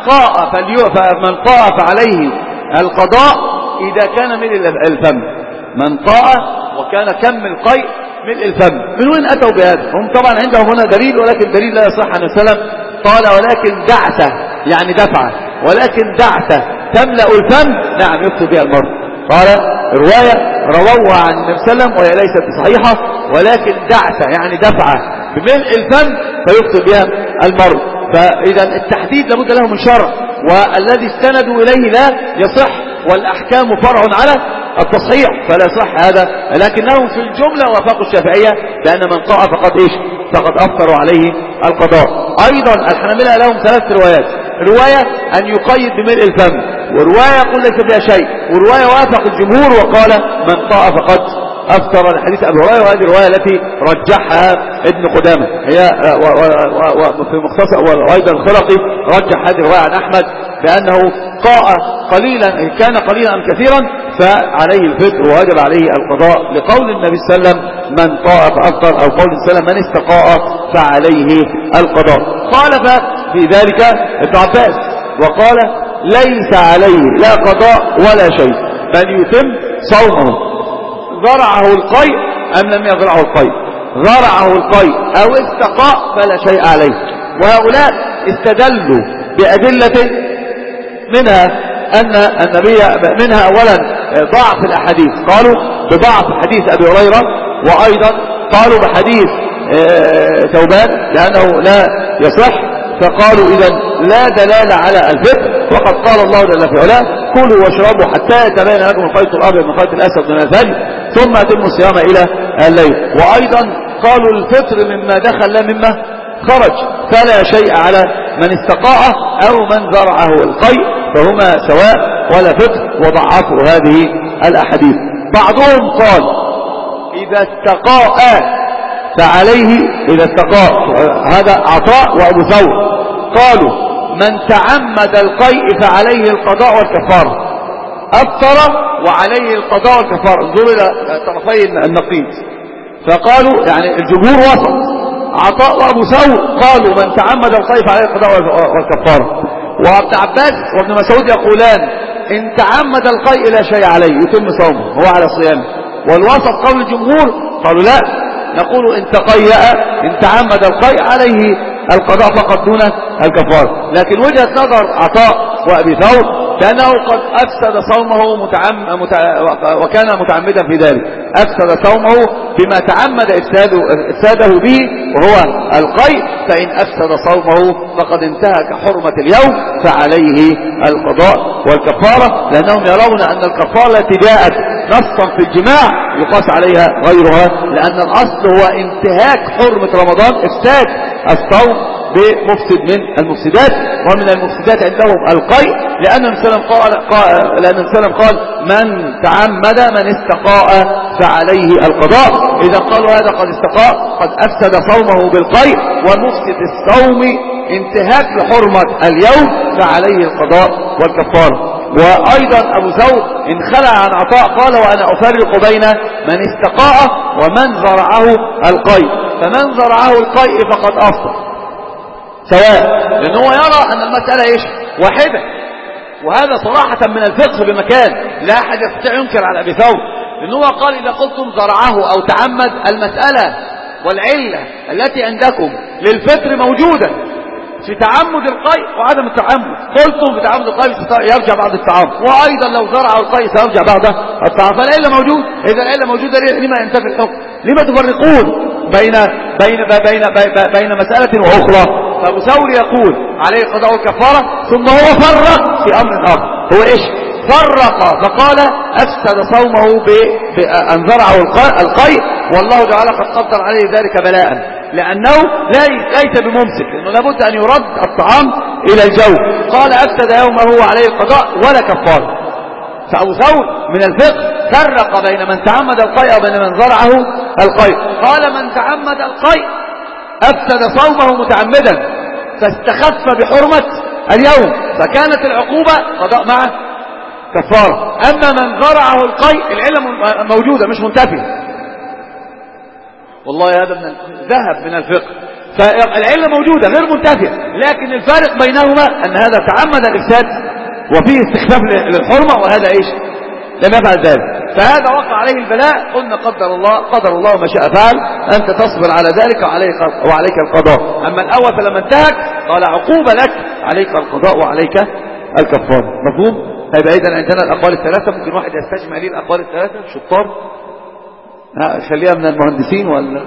قاء فعليه القضاء إذا كان ملء الفم، من قاء وكان كم القيء ملء الفم. من وين أتوا بهذا؟ هم طبعا عندهم هنا دليل، ولكن دليل لا يصح عن السلام. قال ولكن دعسة يعني دفعة، ولكن دعسة تملأ الفم نعم يكتب بها المرء. قال رواية رووها عن النبي صلى الله عليه وسلم وهي ليست صحيحة، ولكن دعسة يعني دفعة بملء الفم فيكتب بها المرء. فإذا التحديد لابد له من شرع، والذي استندوا إليه لا يصح، والأحكام فرع على التصحيح فلا صح هذا. لكنهم في الجملة وافقوا الشافعية بأن من قاء فقد إيش؟ فقد أفطر عليه القضاء. أيضا الحنابلة لهم 3 روايات: رواية أن يقيد بملء الفم، ورواية يقول ليس فيها شيء، ورواية وافق الجمهور وقال من قاء فقد أفطر لحديث أبي هريرة. وهذه الرواية التي رجحها ابن قدامة هي في مختصر، وأيضا الخرقي رجح هذه الرواية عن أحمد بأنه قاء قليلا، كان قليلا أم كثيرا فعليه الفطر وواجب عليه القضاء، لقول النبي صلى الله عليه وسلم من قاء فأفطر، أو قول النبي صلى الله عليه وسلم من استقاء فعليه القضاء. خالف في ذلك ابن عباس وقال ليس عليه لا قضاء ولا شيء بل يتم صومه. ذرعه القيء أم لم يذرعه القيء، ذرعه القيء أو استقاء فلا شيء عليه. وهؤلاء استدلوا بأدلة منها أن النبي منها أولا ضعف الأحاديث، قالوا بضعف حديث أبي هريرة، وأيضا قالوا بحديث ثوبان لأنه لا يصح، فقالوا إذن لا دلالة على الفطر. وقد قال الله جل في علاه كلوا واشربوا حتى يتبين لكم الخيط الأبيض من الخيط الأسود من الفجر ثم أتموا الصيام إلى الليل. وأيضا قالوا الفطر مما دخل لا مما خرج، فلا شيء على من استقاء أو من زرعه القيء، فهما سواء ولا فطر، وضعفوا هذه الأحاديث. بعضهم قال إذا استقاء فعليه، إذا استقاء، هذا عطاء وأبو ثور قالوا من تعمد القيء فعليه القضاء والكفارة، أفطر وعليه القضاء والكفارة. انظروا إلى طرفي النقيض، فقالوا يعني الجمهور وسط، عطاء وأبو ثور قالوا من تعمد القيء فعليه القضاء والكفارة، وابن عباس وابن مسعود يقولان إن تعمد القيء لا شيء عليه يتم صومه هو على صيامه. والوسط قول الجمهور قالوا لا، نقول إن تقيأ إن تعمد القيء عليه القضاء فقط دون الكفارة. لكن وجهة نظر عطاء وأبي ثور لأنه قد أفسد صومه وكان متعمدا في ذلك، أفسد صومه بما تعمد إفساده به وهو القيء، فإن أفسد صومه فقد انتهك حرمة اليوم فعليه القضاء والكفارة، لأنهم يرون أن الكفارة التي جاءت نصا في الجماع يقاس عليها غيرها، لأن الأصل هو انتهاك حرمة رمضان، إفساد الصوم بمفسد من المفسدات، ومن المفسدات عندهم القيء، لأن النبي قال من تعمد من استقاء فعليه القضاء. إذا قالوا هذا قد استقاء قد أفسد صومه بالقيء، ومفسد الصوم انتهاك لحرمة اليوم فعليه القضاء والكفارة. وأيضا أبو ثور انخلع عن عطاء قال وأنا أفرق بين من استقاء ومن زرعه القيء، فمن زرعه القيء فقد أفطر سواء، لأنه يرى أن المسألة إيش واحدة، وهذا صراحة من الفقه بمكان لا أحد يستطيع ينكر على أبي ثور، لأنه قال إذا قلتم زرعه أو تعمد المسألة والعلة التي عندكم للفطر موجودة في تعمد القيء وعدم التعمد، قلتم في تعمد القيء يرجع بعد الطعام، وأيضا لو زرع القيء سيرجع بعد الطعام، فالعلة موجود. إذا العلة موجودة لما ينتفي الحكم؟ لما تفرقون بين مسألة وأخرى؟ فأبو ثور يقول عليه القضاء والكفارة، ثم هو فرق في أمر آخر، هو إيش؟ فرق فقال أفسد صومه بأن زرعه القيء، والله تعالى قد قدر عليه ذلك بلاء، لأنه ليس بممسك، لأنه لابد أن يرد الطعام إلى الجو، قال أفسد يومه عليه القضاء ولا كفارة. فأبو ثور من الفقه فرق بين من تعمد القيء وبين من زرعه القيء، قال من تعمد القيء أفسد صومه متعمدا فاستخف بحرمة اليوم، فكانت العقوبة قضاء مع كفارة. أما من زرعه القيء العلة موجودة مش منتفية، والله هذا من ذهب من الفقه، فالعلة موجودة غير منتفية، لكن الفارق بينهما أن هذا تعمد الإفساد وفيه استخفاف للحرمة، وهذا إيش لم يفعل ذلك، فهذا وقع عليه البلاء. قلنا قدر الله ما شاء فعل، أنت تصبر على ذلك وعليك القضاء. أما الأول فلما انتهك قال عقوبة لك، عليك القضاء وعليك الكفارة. مفهوم؟ هيبقى إذن عندنا الأقوال الثلاثة، ممكن واحد يستجمع لي الأقوال الثلاثة شطار، خليها من المهندسين ولا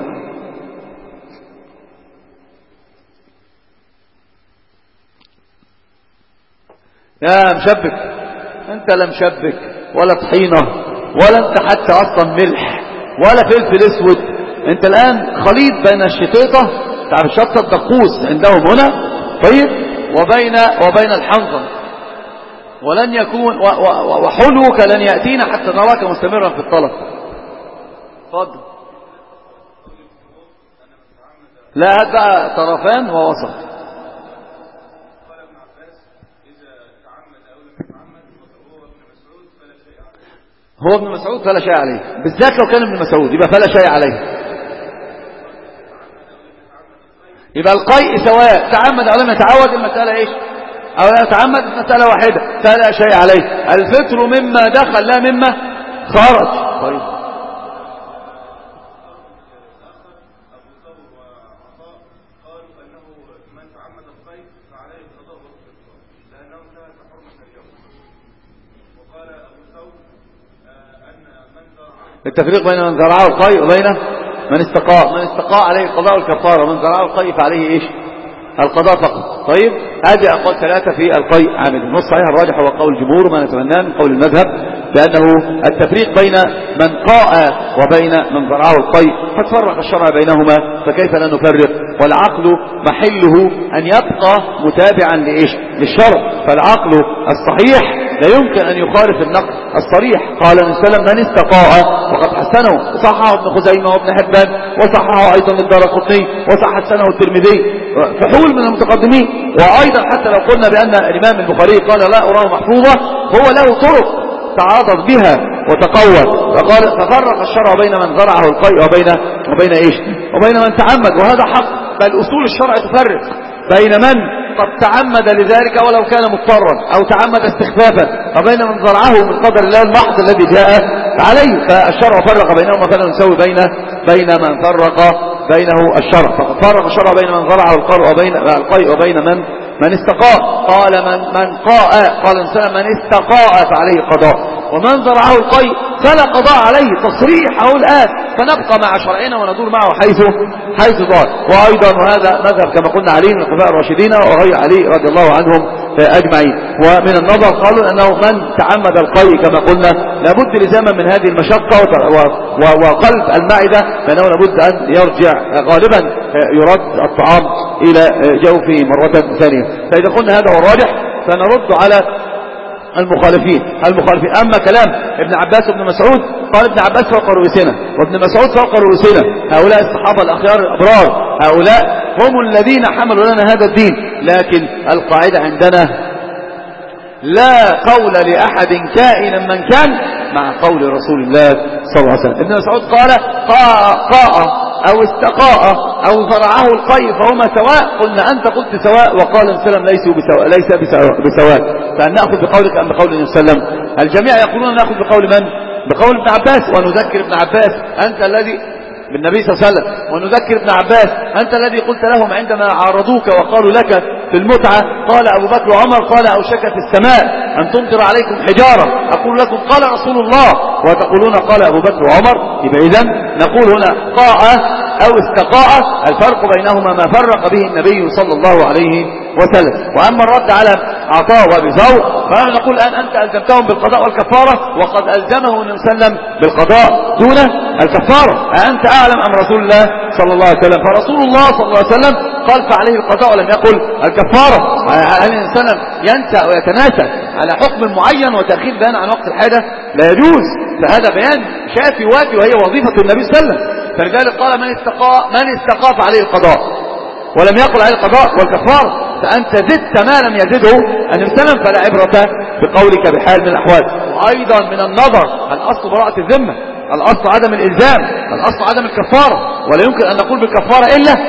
يا مشبك؟ أنت لا مشبك ولا طحينة ولا أنت حتى أصلا ملح ولا فلفل اسود، أنت الآن خليط بين الشطيطة، تعرف الشطة الدقوس عندهم هنا، طيب، وبين الحنظل، ولن يكون وحلوك لن يأتينا حتى نراك مستمرا في الطلب. تفضل. لا، هات بقى طرفان ووسط. هو ابن مسعود فلا شيء عليه، بالذات لو كان ابن مسعود يبقى فلا شيء عليه، يبقى القيء سواء تعمد أو لم يتعود المسألة إيش، أو لا يتعمد المسألة واحدة فلا شيء عليه، الفطر مما دخل لا مما خرج. طيب التفريق بين من زرعه القيء وبين من استقاء عليه القضاء والكفارة، ومن زرعه القيء فعليه ايش القضاء فقط. طيب هذه أقوال ثلاثة في القيء عامل. النص صحيح الراجح هو قول الجمهور وما نتمناه من قول المذهب، لأنه التفريق بين من قاء وبين من زرعه القيء قد فرق الشرع بينهما، فكيف لا نفرق؟ والعقل محله أن يبقى متابعا لإيش للشرع، فالعقل الصحيح لا يمكن أن يخالف النقل الصريح. قال النبي صلى الله عليه وسلم من استقاء وقد حسنه، وصححه ابن خزيمة وابن حبان، وصححه أيضا الدارقطني، وحسنه الترمذي، فحول من المتقدمين. وأيضا حتى لو قلنا بأن الإمام البخاري قال لا أراه محفوظة، هو له طرق تعاضد بها وتقوى، ففرق الشرع بين من زرعه القيء وبين إيش وبين من تعمد، وهذا حق. بل أصول الشرع تفرق بين من قد تعمد لذلك ولو كان مضطرا أو تعمد استخفافا، وبين من زرعه من قدر الله المحض الذي جاء عليه، فالشرع فرق بينهما فلا نسوي بين بين من فرق بينه الشرع، فقد فرق الشرع بين من زرعه القيء وبين من استقاء. قال من قاء، قال الإنسان من استقاء فعليه قضاء، ومن زرعه القيء فلا قضاء عليه، تصريح أو الآن. فنبقى مع شرعنا وندور معه حيث دار. وأيضا وهذا مذهب كما قلنا علي من الخلفاء الراشدين وغير علي رضي الله عنهم أجمعين. ومن النظر قالوا أنه من تعمد القيء كما قلنا لابد لزاما من هذه المشقة وقلب المعدة، فإنه لابد أن يرجع غالبا يرد الطعام إلى جوفه مرة ثانية. فإذا قلنا هذا هو الراجح فنرد على المخالفين. أما كلام ابن عباس وابن مسعود، قال ابن عباس فوق رؤوسنا وابن مسعود فوق رؤوسنا، هؤلاء الصحابة الأخيار الأبرار، هؤلاء هم الذين حملوا لنا هذا الدين. لكن القاعدة عندنا لا قول لأحد كائنا من كان مع قول رسول الله صلى الله عليه وسلم. ابن مسعود قال قاء أو استقاء أو زرعه القيء فهما سواء. قلنا أنت قلت سواء، وقال السلام ليس بسواء. فأن نأخذ بقولك أم بقول النبي صلى الله عليه وسلم؟ الجميع يقولون نأخذ بقول من؟ بقول ابن عباس. ونذكر ابن عباس أنت الذي بالنبي صلى الله عليه وسلم، ونذكر ابن عباس أنت الذي قلت لهم عندما عارضوك وقالوا لك في المتعة، قال أبو بكر وعمر قال أوشكت السماء أن تمطر عليكم حجارة، أقول لكم قال رسول الله وتقولون قال أبو بكر وعمر. يبقى إذن نقول هنا قاء أو استقاء، الفرق بينهما ما فرق به النبي صلى الله عليه وسلم. وأما الرد على عطاء وابي ثور فنحن نقول الآن أنت ألزمتهم بالقضاء والكفارة، وقد ألزمه النبي صلى الله عليه وسلم بالقضاء دون الكفارة. أنت أعلم أم رسول الله صلى الله عليه وسلم؟ فرسول الله صلى الله عليه وسلم قال فعليه القضاء ولم يقل الكفارة. هل الإنسان ينسى ويتناسى على حكم معين وتأخير بيان عن وقت الحاجة؟ لا يجوز. فهذا بيان شافي وافي وهي وظيفة النبي صلى الله عليه وسلم. فلذلك قال من استقى فعليه القضاء ولم يقل عليه القضاء والكفارة. فأنت زدت ما لم يزده النبي صلى الله عليه وسلم فلا عبرة بقولك بحال من الأحوال. وأيضا من النظر الأصل براءة الذمة، الأصل عدم الإلزام، الأصل عدم الكفارة، ولا يمكن أن نقول بالكفارة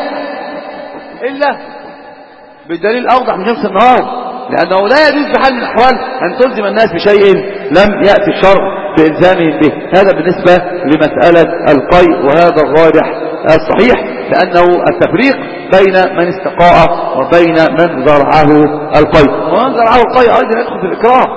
إلا بالدليل أوضح من شمس النهار، لأنه لا يجوز بحال من الأحوال أن تلزم الناس بشيء لم يأتي الشرع بإلزامهم به. هذا بالنسبة لمسألة القيء، وهذا الراجح الصحيح، لأنه التفريق بين من استقاء وبين من زرعه القيء. ومن زرعه القيء أيضا يدخل في الإكراه،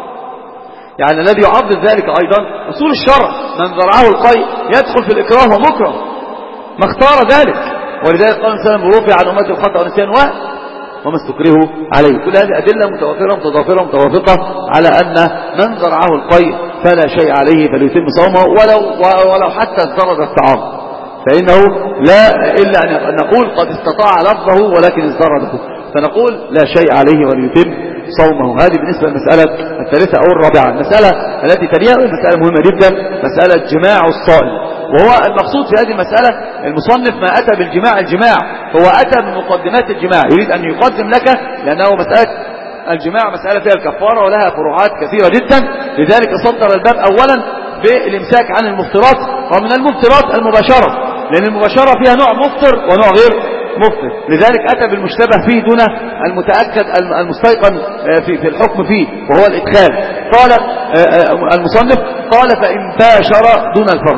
يعني الذي يعضد ذلك أيضا أصول الشرع، من زرعه القيء يدخل في الإكراه ومكره ما اختار ذلك. ولذلك قال الإنسان برفع عن أمة الخطأ والنسيان وما استكرهوا عليه. كل هذه أدلة متوافرة متضافرة متوافقة على أن من زرعه القيء فلا شيء عليه فليتم صومه ولو حتى ازدرد الطعام، فإنه لا إلا أن نقول قد استطاع لفظه ولكن ازدرده، فنقول لا شيء عليه وليتم صومه. هذه بالنسبة للمسألة الثالثة أو الرابعة. المسألة التي تليها مسألة مهمة جدا، مسألة جماع الصائم. وهو المقصود في هذه المسألة المصنف ما أتى الجماع، هو أتى بمقدمات الجماع، يريد أن يقدم لك، لأنه مسألة الجماع مسألة فيها الكفارة ولها فروعات كثيرة جدا. لذلك صدر الباب أولا بالإمساك عن المفطرات، ومن المفطرات المباشرة، لأن المباشرة فيها نوع مفطر ونوع غير مفطر. لذلك أتى بالمشتبه فيه دون المتأكد المستيقن في الحكم فيه، وهو الإدخال. قال المصنف قال فإن باشر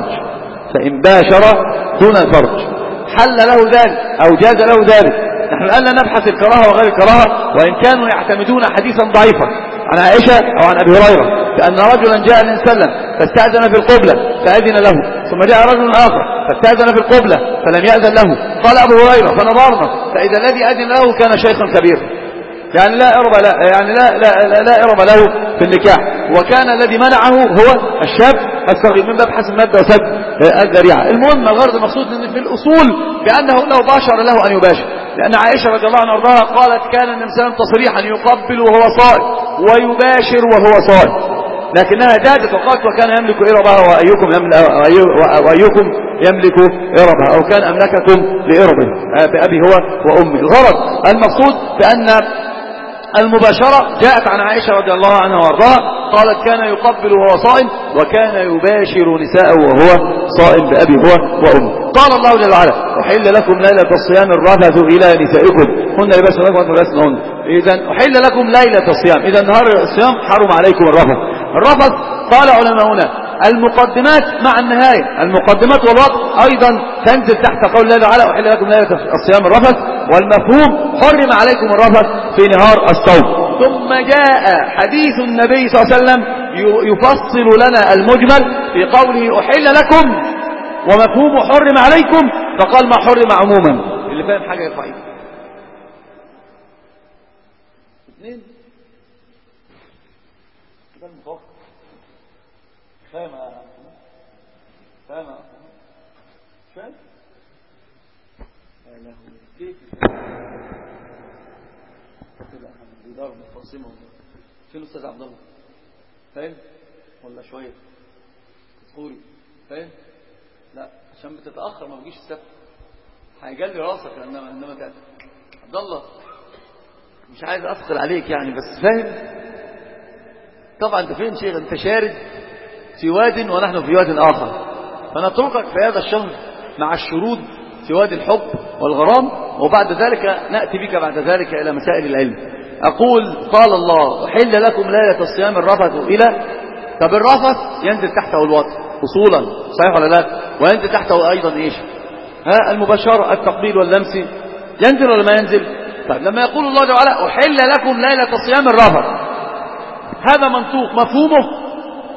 دون الفرج حل له ذلك أو جاز له ذلك. نحن الآن لا نبحث الكراهة وغير الكراهة، وإن كانوا يعتمدون حديثا ضعيفا عن عائشة أو عن أبي هريرة كأن رجلا جاء النبي صلى الله عليه وسلم فاستأذن في القبلة فأذن له، ثم جاء رجل آخر فاستأذن في القبلة فلم يأذن له، قال أبو هريرة فنظرنا فإذا الذي أذن له كان شيخا كبيرا، يعني لا إرب له في النكاح، وكان الذي منعه هو الشاب الصغير من باب حسب المادة وسد الذريعة. المهم الغرض المقصود في الأصول بأنه لو باشر له أن يباشر، لأن عائشة رضي الله عنها وارضاها قالت كان النبي صلى الله عليه وسلم تصريحا يقبل وهو صائم ويباشر وهو صائم، لكنها زادت وقالت وكان يملك إربها وأيكم يملك إربها، أو كان أملككم لإربه بأبي هو وأمي. الغرض المقصود بأن المباشرة جاءت عن عائشة رضي الله عنها وارضاها قالت كان يقبل وهو صائم وكان يباشر نساءه وهو صائم بأبي هو وأمه. قال الله جل وعلا أحل لكم ليلة الصيام الرفث إلى نسائكم هن لباس لكم وأنتم لباس لهن. إذن أحل لكم ليلة الصيام، إذا نهار الصيام حرم عليكم الرفث. الرفث قال علماؤنا المقدمات مع النهاية. المقدمات والوقت أيضا تنزل تحت قول الله تعالى أحل لكم ليلة الصيام الرفث، والمفهوم حرم عليكم الرفث في نهار الصوم. ثم جاء حديث النبي صلى الله عليه وسلم يفصل لنا المجمل في قوله أحل لكم ومفهوم حرم عليكم، فقال ما حرم عموما. اللي فاهم حاجة يرفع ايده. اثنين فاهم فاهم فاهم له كيف بيدار متقسمه. فين الاستاذ عبد الله؟ فاهم ولا شويه تقولي فاهم؟ لا عشان بتتاخر ما بيجيش السبت هيجلي راسك انما تاتي. عبد الله مش عايز اثقل عليك يعني بس فاهم. طبعا انت فين شيخ؟ انت شارد في واد ونحن في واد آخر، فنتركك في هذا الشهر مع الشرود في وادي الحب والغرام، وبعد ذلك نأتي بك بعد ذلك إلى مسائل العلم. أقول قال الله حل لكم ليلة الصيام الرفث إلى. طب الرفث ينزل تحته الوطء أصولا صحيح ولا لا؟ وينزل تحته أيضا إيش؟ المباشرة التقبيل واللمس ينزل ولا ما ينزل؟ طيب لما يقول الله تعالى أحل لكم ليلة الصيام الرفث، هذا منطوق مفهومه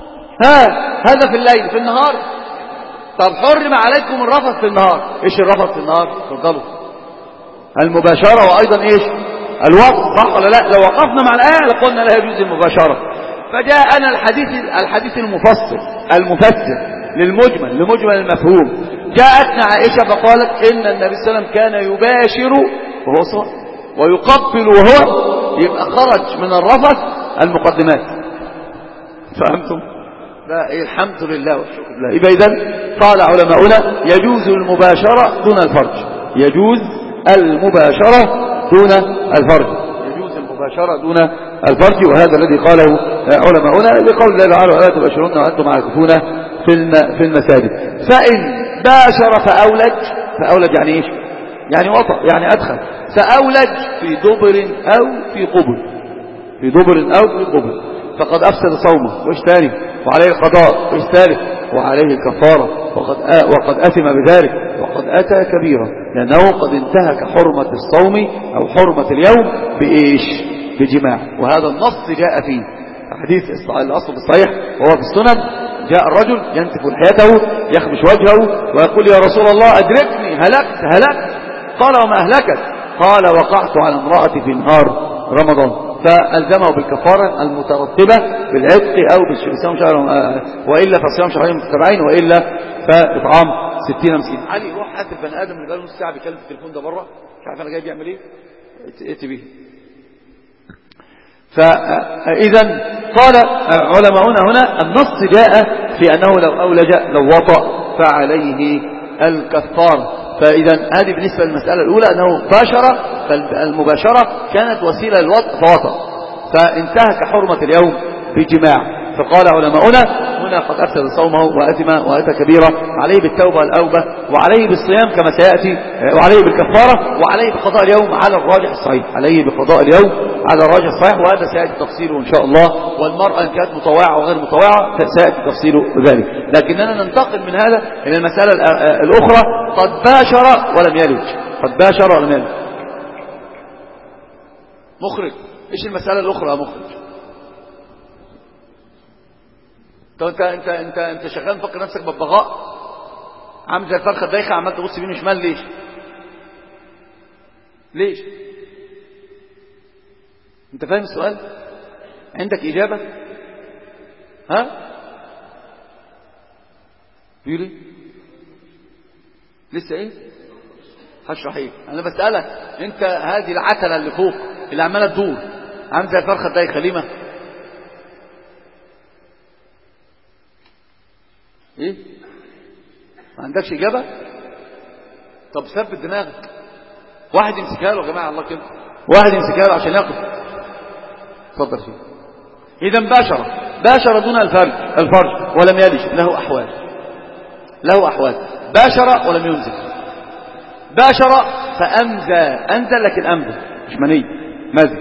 هذا في الليل. في النهار طب حرم عليكم الرفث في النهار. ايش الرفث في النهار؟ تفضلوا المباشرة وايضا ايش؟ الوقت صح ولا لا؟ لو وقفنا مع الآية لقلنا لا يجوز المباشرة. فجاءنا الحديث المفسر لمجمل المفهوم. جاءتنا عائشة فقالت ان النبي صلى الله عليه وسلم كان يباشر وهو صائم ويقبل وهو، يبقى خرج من الرفث المقدمات. فهمتم؟ الحمد لله والشكر لله. يبقى إذن قال علماؤنا يجوز المباشرة دون الفرج. يجوز المباشرة دون الفرج. يجوز المباشرة دون الفرج، وهذا الذي قاله علماؤنا لقول الله تعالى ولا تباشرون وأنتم عاكفون في المساجد. فإن باشر فأولج يعني إيش؟ يعني وطأ يعني أدخل. فأولج في دبر أو في قبل، في دبر أو في قبل فقد أفسد صومه. وإيش تاني؟ وعليه القضاء. وإيش ثالث؟ وعليه الكفارة. وقد أثم بذلك وقد أتى كبيرا، لأنه قد انتهك حرمة الصوم أو حرمة اليوم بإيش؟ بجماع. وهذا النص جاء فيه حديث الأصل الصحيح وهو في السنن. جاء الرجل ينتف لحيته يخمش وجهه ويقول يا رسول الله أدركني هلكت. قال وما أهلكت؟ قال وقعت على امرأتي في نهار رمضان. فألزمه بالكفارة المترتبة بالعتق أو بالصيام شهر، وإلا فصيام شهرين متتابعين، وإلا فإطعام 60 مسكين. علي روح هات البني آدم اللي بقاله نص ساعة بيكلم في التليفون ده بره، مش عارف أنا جاي بيعمل إيه، ائت بيه. فإذا قال علماؤنا هنا النص جاء في أنه لو أولج لو وطأ فعليه الكفار. فإذا هذه بالنسبة للمسألة الأولى أنه باشر، فالمباشرة كانت وسيلة للوطء فوطأ فانتهك حرمة اليوم بجماع. فقال علماؤنا هنا قد أفسد صومه وأثم وأتى كبيرة، عليه بالتوبة والأوبة، وعليه بالصيام كما سيأتي، وعليه بالكفارة، وعليه بقضاء اليوم على الراجح الصحيح. عليه بقضاء اليوم على الراجح الصحيح، وهذا سيأتي تفصيله إن شاء الله. والمرأة إن كانت مطوعة وغير مطوعة سيأتي تفصيله ذلك. لكننا ننتقل من هذا إلى المسألة الأخرى. قد باشر ولم يلج. قد باشر ولم يلج. مخرج إيش المسألة الأخرى يا مخرج؟ طب انت شغال مفكر نفسك ببغاء عامل زي الفرخه الدايخه عمال تبص يمين وشمال. ليش انت فاهم السؤال؟ عندك اجابه؟ بيقول ايه؟ لسه ايه؟ هشرح ايه؟ انا بسالك انت هذه العتله اللي فوق اللي عماله تدور عامل زي الفرخه الدايخه ليه؟ ايه؟ ما عندكش اجابه؟ طب ثبت دماغك. واحد يمسكها له يا جماعه الله كده، واحد يمسكها له عشان ياخد. اتفضل شيخ. اذا باشر دون الفرج ولم يلج. له احوال. باشر ولم ينزل. باشر انزل لكن امزل مش مني مازل.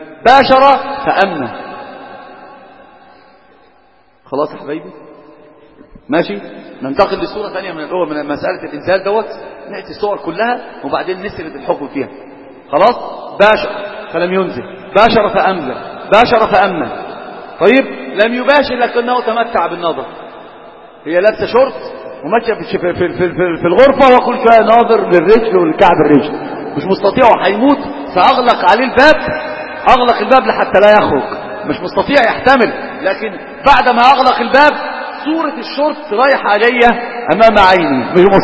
باشر فامنى. خلاص يا حبايبي ماشي. ننتقل لصورة ثانية من مسألة الإنزال دوت، نأتي الصور كلها وبعدين نسرد الحكم فيها. خلاص. باشر فلم ينزل، باشر فأنزل، باشر فأمن. طيب لم يباشر لكنه تمتع بالنظر. هي لابسه شورت وماشيه في الغرفة وكل شويه ناظر للرجل والكعب الرجل، مش مستطيع وهيموت، فأغلق عليه الباب، أغلق الباب لحتى لا يخرج، مش مستطيع يحتمل. لكن بعد ما أغلق الباب صورة الشورت رايحة عليا أمام عيني،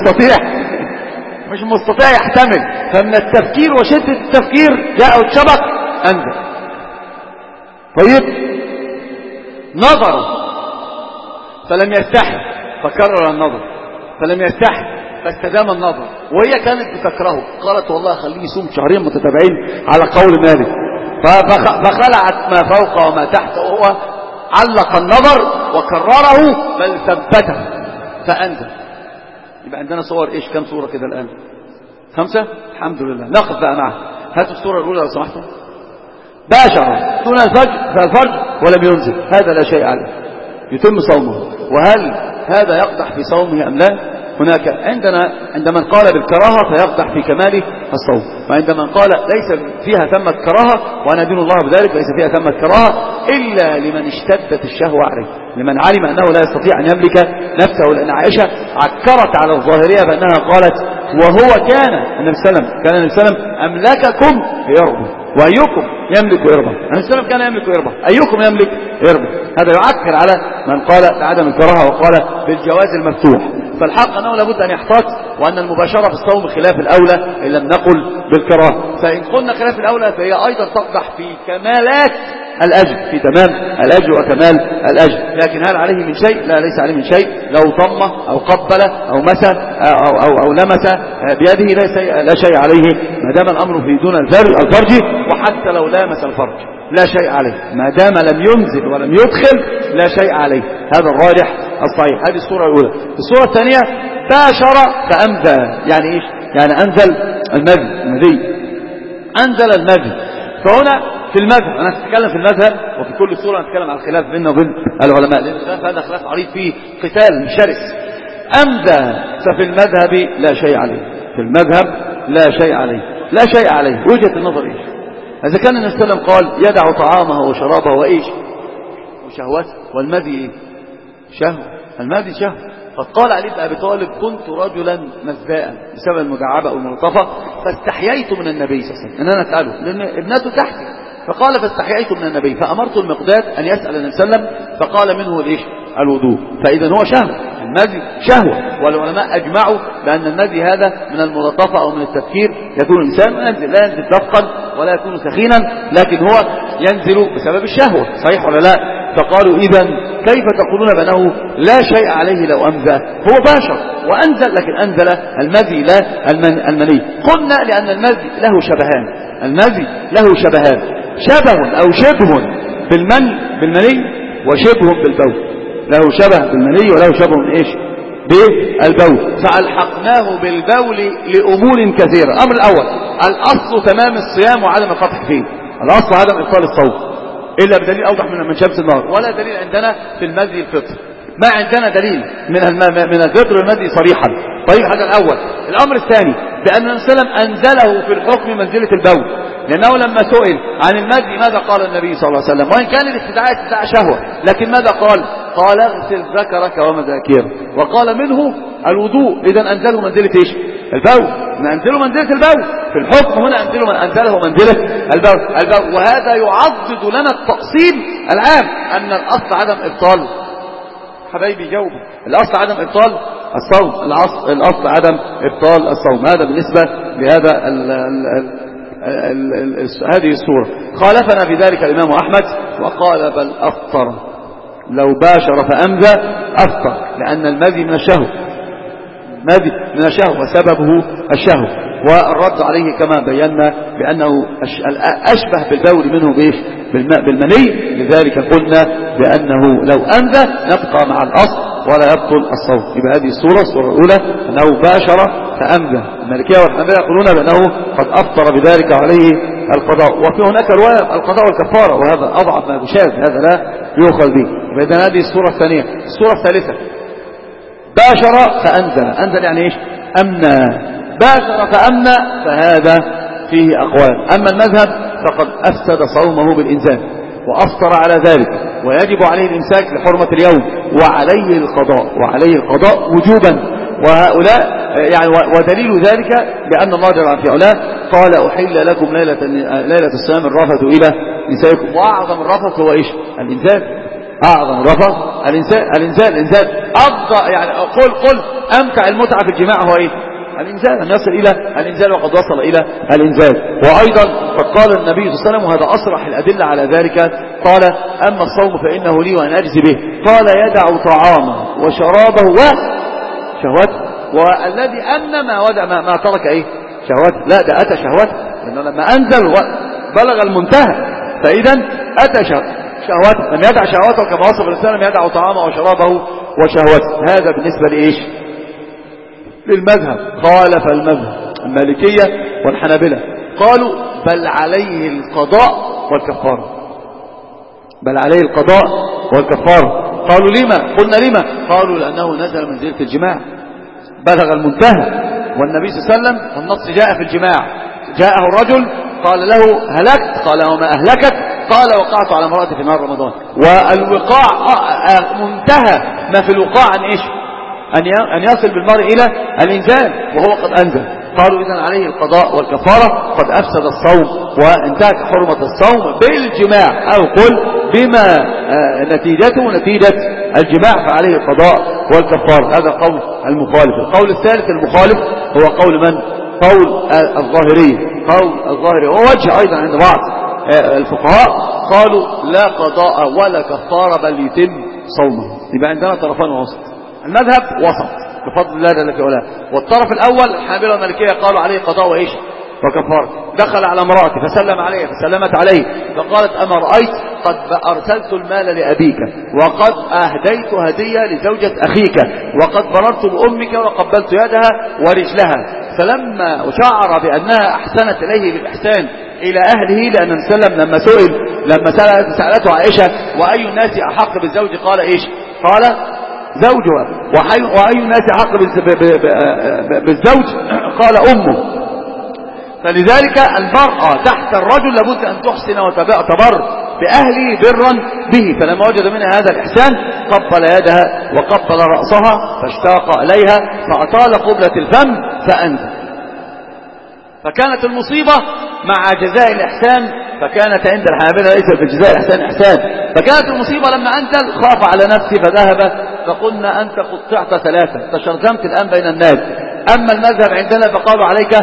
مش مستطيع يحتمل. فمن التفكير وشدة التفكير جاء واتشبك أنزل. طيب نظر فلم يستحي فكرر النظر، فلم يستحي فاستدام النظر، وهي كانت بتكرهه، قالت والله خليه يصوم شهرين متتابعين على قول مالك. فخلعت ما فوق وما تحت، وهو علق النظر وكرره بل ثبته فأنزل. يبقى عندنا صور ايش؟ كم صورة كده الآن؟ 5. الحمد لله. نقف بقى معها. هاتوا الصورة الأولى لو سمحتم. باشر دون الفرج ولم ينزل، هذا لا شيء عليه، يتم صومه. وهل هذا يقدح في صومه أم لا؟ هناك عند من قال بالكراهة فيقدح في كماله الصوم، وعند من قال ليس فيها ثمة كراهة، وأنا دين الله بذلك، ليس فيها ثمة كراهة إلا لمن اشتدت الشهوة عليه، لمن علم أنه لا يستطيع أن يملك نفسه. لأن عائشة عكرت على الظاهرية بأنها قالت وهو كان النبي صلى الله عليه وسلم أملككم إربه، وأيكم يملك إربه. النبي صلى الله عليه وسلم كان يملك إربه، أيكم يملك إربه. هذا يعكر على من قال بعدم الكراهة وقال بالجواز المفتوح. فالحق أنه لابد أن يحتاط، وأن المباشرة في الصوم خلاف الأولى إن لم نقل بالكراهة. فإن قلنا خلاف الأولى فهي أيضا تقدح في كمالات الأجر، في تمام الأجر وكمال الأجر. لكن هل عليه من شيء؟ لا، ليس عليه من شيء. لو ضم أو قبل أو مس أو لمس بيده لا شيء عليه، ما دام الأمر في دون الفرج. وحتى لو لامس الفرج لا شيء عليه، ما دام لم ينزل ولم يدخل لا شيء عليه. هذا الراجح الصحيح. هذه الصورة الأولى. الصورة الثانية باشر فأمذى. يعني إيش؟ يعني أنزل المذي، أنزل المذي. فهنا في المذهب، أنا أتكلم في المذهب، وفي كل صورة نتكلم عن الخلاف بيننا وبين العلماء، لأن الخلاف هذا خلاف عريض فيه قتال شرس. أمذى ففي المذهب لا شيء عليه، في المذهب لا شيء عليه، لا شيء عليه. وجهة النظر إيش؟ إذا كان النبي صلى الله عليه وسلم قال يدع طعامه وشرابه وإيش وشهوته، والمذي إيه؟ شهوة، المذي شهوة. فقال علي بن أبي طالب كنت رجلا مذاء بسبب المداعبة أو الملطفة، فاستحييت من النبي صلى الله عليه وسلم أن أنا أسأله، لأن ابنته تحتي. فقال فاستحييت من النبي فأمرت المقداد أن يسأل النبي صلى الله عليه وسلم، فقال منه الإيش؟ الوضوء. فإذا هو شهوة، المذي شهوة. والعلماء أجمعوا بأن المذي هذا من الملطفة أو من التفكير. يكون الإنسان لا ينزل دفقا ولا يكون سخينا، لكن هو ينزل بسبب الشهوة. صحيح ولا لا؟ فقالوا إذن كيف تقولون بأنه لا شيء عليه لو أمذى؟ هو باشر وأنزل، لكن أنزل المذي لا المني. قلنا لأن المذي له شبهان، المذي له شبهان، شبه أو شبه بالمني وشبه بالبول. له شبه بالمني وله شبه من إيش؟ بالبول. فألحقناه بالبول لأمور كثيرة. الأمر الأول الأصل تمام الصيام وعدم الفتح فيه، الأصل عدم إبطال الصوم إلا بدليل أوضح من شمس النهار، ولا دليل عندنا في المذي الفطر، ما عندنا دليل من الفطر المذي صريحا. طيب هذا الأول. الأمر الثاني بأن النبي صلى الله عليه وسلم أنزله في الحكم منزلة البول، لأنه لما سئل عن المذي ماذا قال النبي صلى الله عليه وسلم؟ وإن كان الاستدعاء شهوة، لكن ماذا قال؟ قال اغسل ذكرك ومذاكيره، وقال منه الوضوء. إذا أنزله منزلة إيش؟ البول. ننزله منزلة البول في الحكم، هنا أنزله منزلة البول. وهذا يعضد لنا التأصيل العام أن الأصل عدم إبطال، حبايبي جاوبوا، الأصل عدم إبطال الصوم، الأصل عدم إبطال الصوم. هذا بالنسبة لهذا هذه الصورة. خالفنا في ذلك الإمام أحمد وقال بل أفطر، لو باشر فأمذى أفطر، لأن المذي من الشهوة، المذي من الشهوة وسببه الشهوة. والرد عليه كما بينا بأنه أشبه بالبول منه بإيش؟ بالمني. لذلك قلنا بأنه لو أنذى نبقى مع الأصل ولا يبطل الصوم. يبقى هذه الصورة الأولى أنه باشر فأنذى. المالكية والحنابلة يقولون بأنه قد أفطر بذلك عليه القضاء. وفي هناك رواية القضاء والكفارة، وهذا أضعف ما بشاذ، هذا لا يؤخذ به. إذن هذه الصورة الثانية. الصورة الثالثة باشر أنزل يعني إيش؟ أمنى. باشر فأمنى، فهذا فيه أقوال. أما المذهب فقد أفسد صومه بالإنزال وأفطر على ذلك، ويجب عليه الإمساك لحرمة اليوم، وعليه القضاء وجوبا. وهؤلاء يعني ودليل ذلك بأن الله جل في علاه قال أحل لكم ليلة الصيام الرفث إلى نسائكم. وأعظم الرفث هو إيش؟ الإنزال. أعظم الرفث الإنزال أفضل. يعني قل أمتع المتعة في الجماع هو إيه؟ الإنزال، أن يصل إلى الإنزال، وقد وصل إلى الإنزال. وأيضا قد قال النبي صلى الله عليه وسلم، وهذا أصرح الأدلة على ذلك، قال أما الصوم فإنه لي وأنا أجزي به. قال يدع طعامه وشرابه وشهوته. والذي أن ما ترك إيه؟ شهوته. لا، ده أتى شهوته، لأنه لما أنزل بلغ المنتهى، فإذا أتى شهوته. لم يدع شهوته كما وصف الإنسان، لم يدع طعامه وشرابه وشهوته. هذا بالنسبة لإيش؟ للمذهب. خالف المذهب المالكية والحنابلة، قالوا بل عليه القضاء والكفارة. بل عليه القضاء والكفارة. قالوا لما؟ قلنا لما؟ قالوا لأنه نزل منزلة الجماع، بلغ المنتهى. والنبي صلى الله عليه وسلم النص جاء في الجماع، جاءه الرجل قال له هلكت، قال وما أهلكت؟ قال وقعت على امرأتي في نهار رمضان. والوقاع منتهى ما في الوقاع عن إيش؟ أن يصل بالمرء إلى الإنزال، وهو قد أنزل. قالوا إذن عليه القضاء والكفارة، قد أفسد الصوم وانتهك حرمة الصوم بالجماع، أو قل بما نتيجته نتيجة الجماع، فعليه القضاء والكفارة. هذا قول المخالف. القول الثالث المخالف هو قول من؟ قول الظاهرية. قول الظاهرية ووجه أيضا عند بعض الفقهاء، قالوا لا قضاء ولا كفارة بل يتم صومه. يبقى عندنا طرفان ووسط. المذهب وسط بفضل الله جل في علاه. والطرف الأول الحنابلة والمالكية قالوا عليه قضاء وإيش؟ وكفارة. دخل على امرأته فسلم عليها فسلمت عليه، فقالت أما رأيت قد أرسلت المال لأبيك، وقد أهديت هدية لزوجة أخيك، وقد بررت بأمك وقبلت يدها ورجلها. فلما شعر بأنها أحسنت إليه بالإحسان إلى أهله، لأن السلم لما سألته عائشة وأي الناس أحق بالزوج، قال إيش؟ قال زوجها. وأي الناس أحق بالزوج؟ قال أمه. فلذلك المرأة تحت الرجل لابد أن تحسن وتبر بأهله برا به. فلما وجد منها هذا الإحسان قبل يدها وقبل رأسها فاشتاق إليها فأطال قبلة الفم فأنزل. فكانت المصيبة مع جزاء الإحسان، فكانت عند الحنابلة ليس في جزاء الإحسان إحسان. فكانت المصيبة لما أنزل خاف على نفسه فذهب، فقلنا أنت قطعت ثلاثة، تشرذمت الآن بين الناس. أما المذهب عندنا فقالوا عليك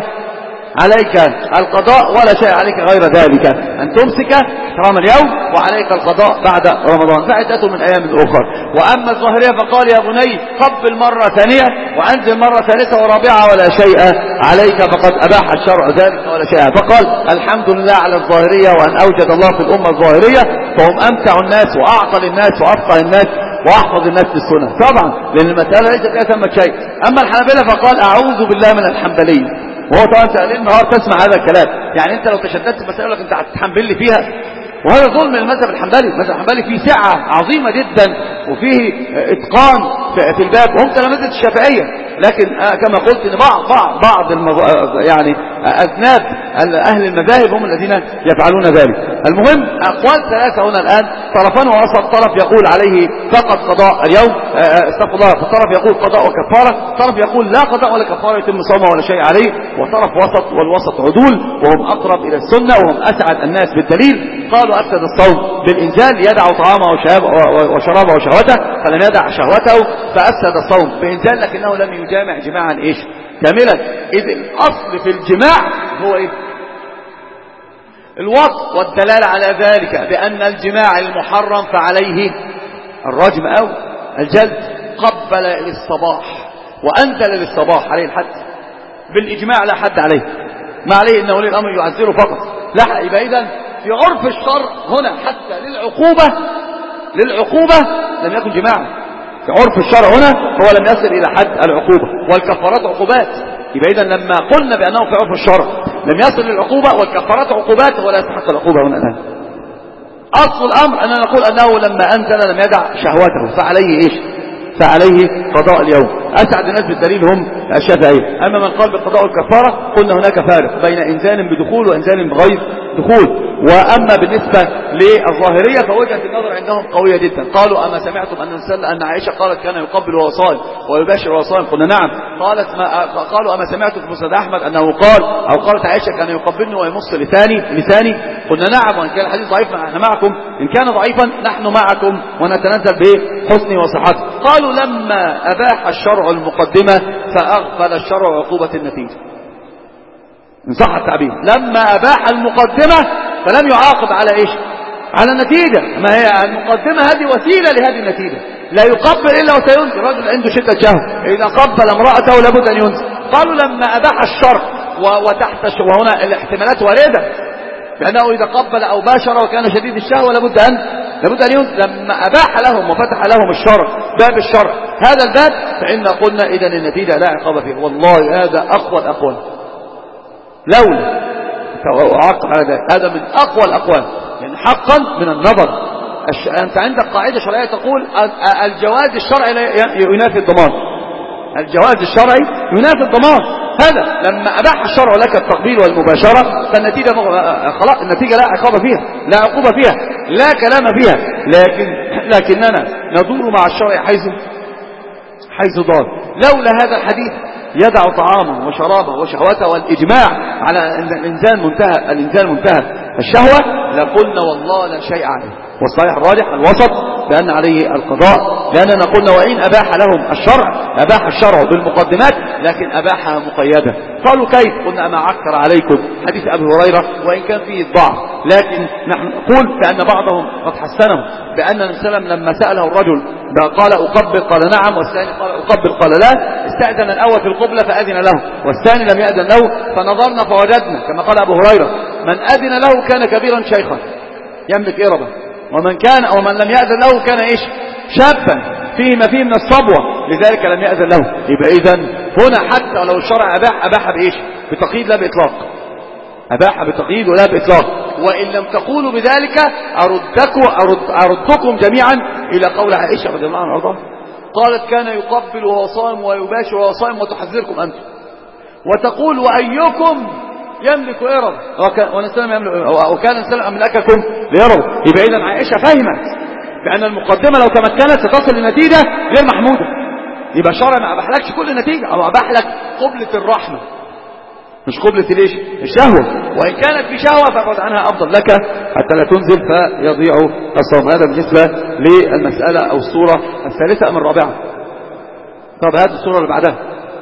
القضاء ولا شيء عليك غير ذلك، أن تمسك احترام اليوم، وعليك القضاء بعد رمضان فعدته من أيام أخرى. وأما الظاهرية فقال يا بني قبل مرة ثانية وأنزل مرة ثالثة ورابعة ولا شيء عليك، فقد أباح الشرع ذلك ولا شيء. فقال الحمد لله على الظاهرية، وأن أوجد الله في الأمة الظاهرية، فهم أمتع الناس وأعقل الناس وأفقه الناس وأحفظ الناس للسنة. طبعا لأن المسألة ليست فيها ثمة شيء. أما الحنابلة فقال أعوذ بالله من الحنبلية. وهو طبعا سألين النهار تسمع هذا الكلام، يعني انت لو تشددت مسألة لك انت هتحنبل لي فيها، وهذا ظلم المذهب الحنبلي. المذهب الحنبلي فيه سعة عظيمة جدا وفيه اتقان في الباب، وهم تلامذة الشافعية. لكن كما قلت ان بعض يعني اذناب اهل المذاهب هم الذين يفعلون ذلك. المهم اقوال ثلاثة هنا الان، طرفان ووسط. طرف يقول عليه فقط قضاء اليوم، استغفر الله، فطرف يقول قضاء وكفارة، طرف يقول لا قضاء ولا كفارة يتم صومه ولا شيء عليه، وطرف وسط، والوسط عدول وهم اقرب الى السنة وهم اسعد الناس بالدليل. قالوا افسد الصوم بالانزال، يدع طعامه وشرابه وشهوته، فلم يدع شهوته فافسد الصوم بانزال، لكنه لم يجامع جماعا ايش؟ كاملا. اذ الاصل في الجماع هو ايه؟ الوطء. والدلالة على ذلك بأن الجماع المحرم فعليه الرجم أو الجلد. قبل للصباح وأنزل للصباح عليه الحد بالإجماع، لا حد عليه، ما عليه إنه ولي الأمر يعزره فقط. لا، يبقى إذن في عرف الشرع هنا حتى للعقوبة لم يكن جماعا. في عرف الشرع هنا هو لم يصل إلى حد العقوبة، والكفارات عقوبات. يبقى إذن لما قلنا بأنه في عرف الشرع لم يصل للعقوبة، والكفارات عقوبات، ولا يستحق العقوبة هنا الآن. أصل الأمر أننا نقول أنه لما أنزل لم يدع شهوته فعليه إيش؟ فعليه قضاء اليوم. أسعد الناس بالدليل هم الشافعية. أما من قال بالقضاء والكفارة قلنا هناك فارق بين إنزال بدخول وإنزال بغير دخول. وأما بالنسبة للظاهرية فوجهة النظر عندهم قوية جدا. قالوا أما سمعتم أن عائشة قالت كان يقبل وهو صائم ويباشر وهو صائم؟ قلنا نعم. قالوا أما سمعتم في مسند أحمد أنه قال أو قالت عائشة كان يقبلني ويمص لساني؟ قلنا نعم. وإن كان الحديث ضعيف نحن معكم، إن كان ضعيفا نحن معكم ونتنزل بحسن وصحته. قالوا لما أباح الشرع المقدمة فأغفل الشرع عقوبة النتيجة، إن صح التعبير. لما أباح المقدمة فلم يعاقب على إيش؟ على النتيجة. ما هي المقدمة هذه وسيلة لهذه النتيجة. لا يقبل إلا وسينزل. رجل عنده شدة شهوة إذا قبل امرأته لابد أن ينزل. قالوا لما أباح الشرع وتحت وهنا الاحتمالات واردة بأنه إذا قبل أو باشر وكان شديد الشهوة لابد أن ينزل. لما أباح لهم وفتح لهم الشرع باب الشرع هذا الباب فإن قلنا إذن النتيجة لا عقاب فيه. والله هذا أقوى الأقوال لولا وعقب على ذلك. هذا من أقوى الأقوال يعني حقا من النظر. أنت عندك قاعدة شرعية تقول الجواز الشرعي ينافي الضمان. الجواز الشرعي ينافي الضمان. هذا لما أباح الشرع لك التقبيل والمباشرة فالنتيجة خلاص، النتيجة لا عقاب فيها لا عقوبة فيها لا كلام فيها. لكننا ندور مع الشرع حيث دار. لولا هذا الحديث يدع طعامه وشرابه وشهوته والإجماع على الإنسان منتهى الشهوة لقلنا والله لا شيء عليه. والصحيح الراجح الوسط بأن عليه القضاء، لأننا قلنا وإن أباح لهم أباح الشرع بالمقدمات لكن أباحها مقيدة. قالوا كيف؟ قلنا أما عكر عليكم حديث أبي هريرة وإن كان فيه الضعف، لكن نحن نقول بأن بعضهم قد حسنه بأن النبي صلى الله عليه وسلم لما سأله الرجل قال أقبل قال نعم، والثاني قال أقبل قال لا، استأذن الأول في القبلة فأذن له والثاني لم يأذن له، فنظرنا فوجدنا كما قال أبو هريرة من أذن له كان كبيرا شيخا يملك إربا، ومن لم يأذن له كان إيش؟ شابا فيه ما فيه من الصبوة، لذلك لم يأذن له. يبقى إذن هنا حتى لو الشرع أباح بإيش؟ بتقييد لا بإطلاق. أباح بتقييد ولا بإطلاق. وإن لم تقولوا بذلك أردكم جميعا إلى قول عائشة رضي الله عنها وارضاها قالت كان يقبل وهو صائم ويباشر وهو صائم وتحذركم أنتم، وتقول وأيكم يملك إرب وكان السلام أملككم لإرب. يبقى إذن عائشة فهمت بأن المقدمة لو تمكنت ستصل لنتيجة غير محمودة. يبقى الشرع ما أباحلكش كل نتيجة، أو أباح لك قبلة الرحمة مش قبلة ليش؟ الشهوة، وإن كانت في شهوة فابعد عنها أفضل لك حتى لا تنزل فيضيع الصوم. هذا بالنسبة للمسألة أو الصورة الثالثة من الرابعة. طب هذه الصورة اللي بعدها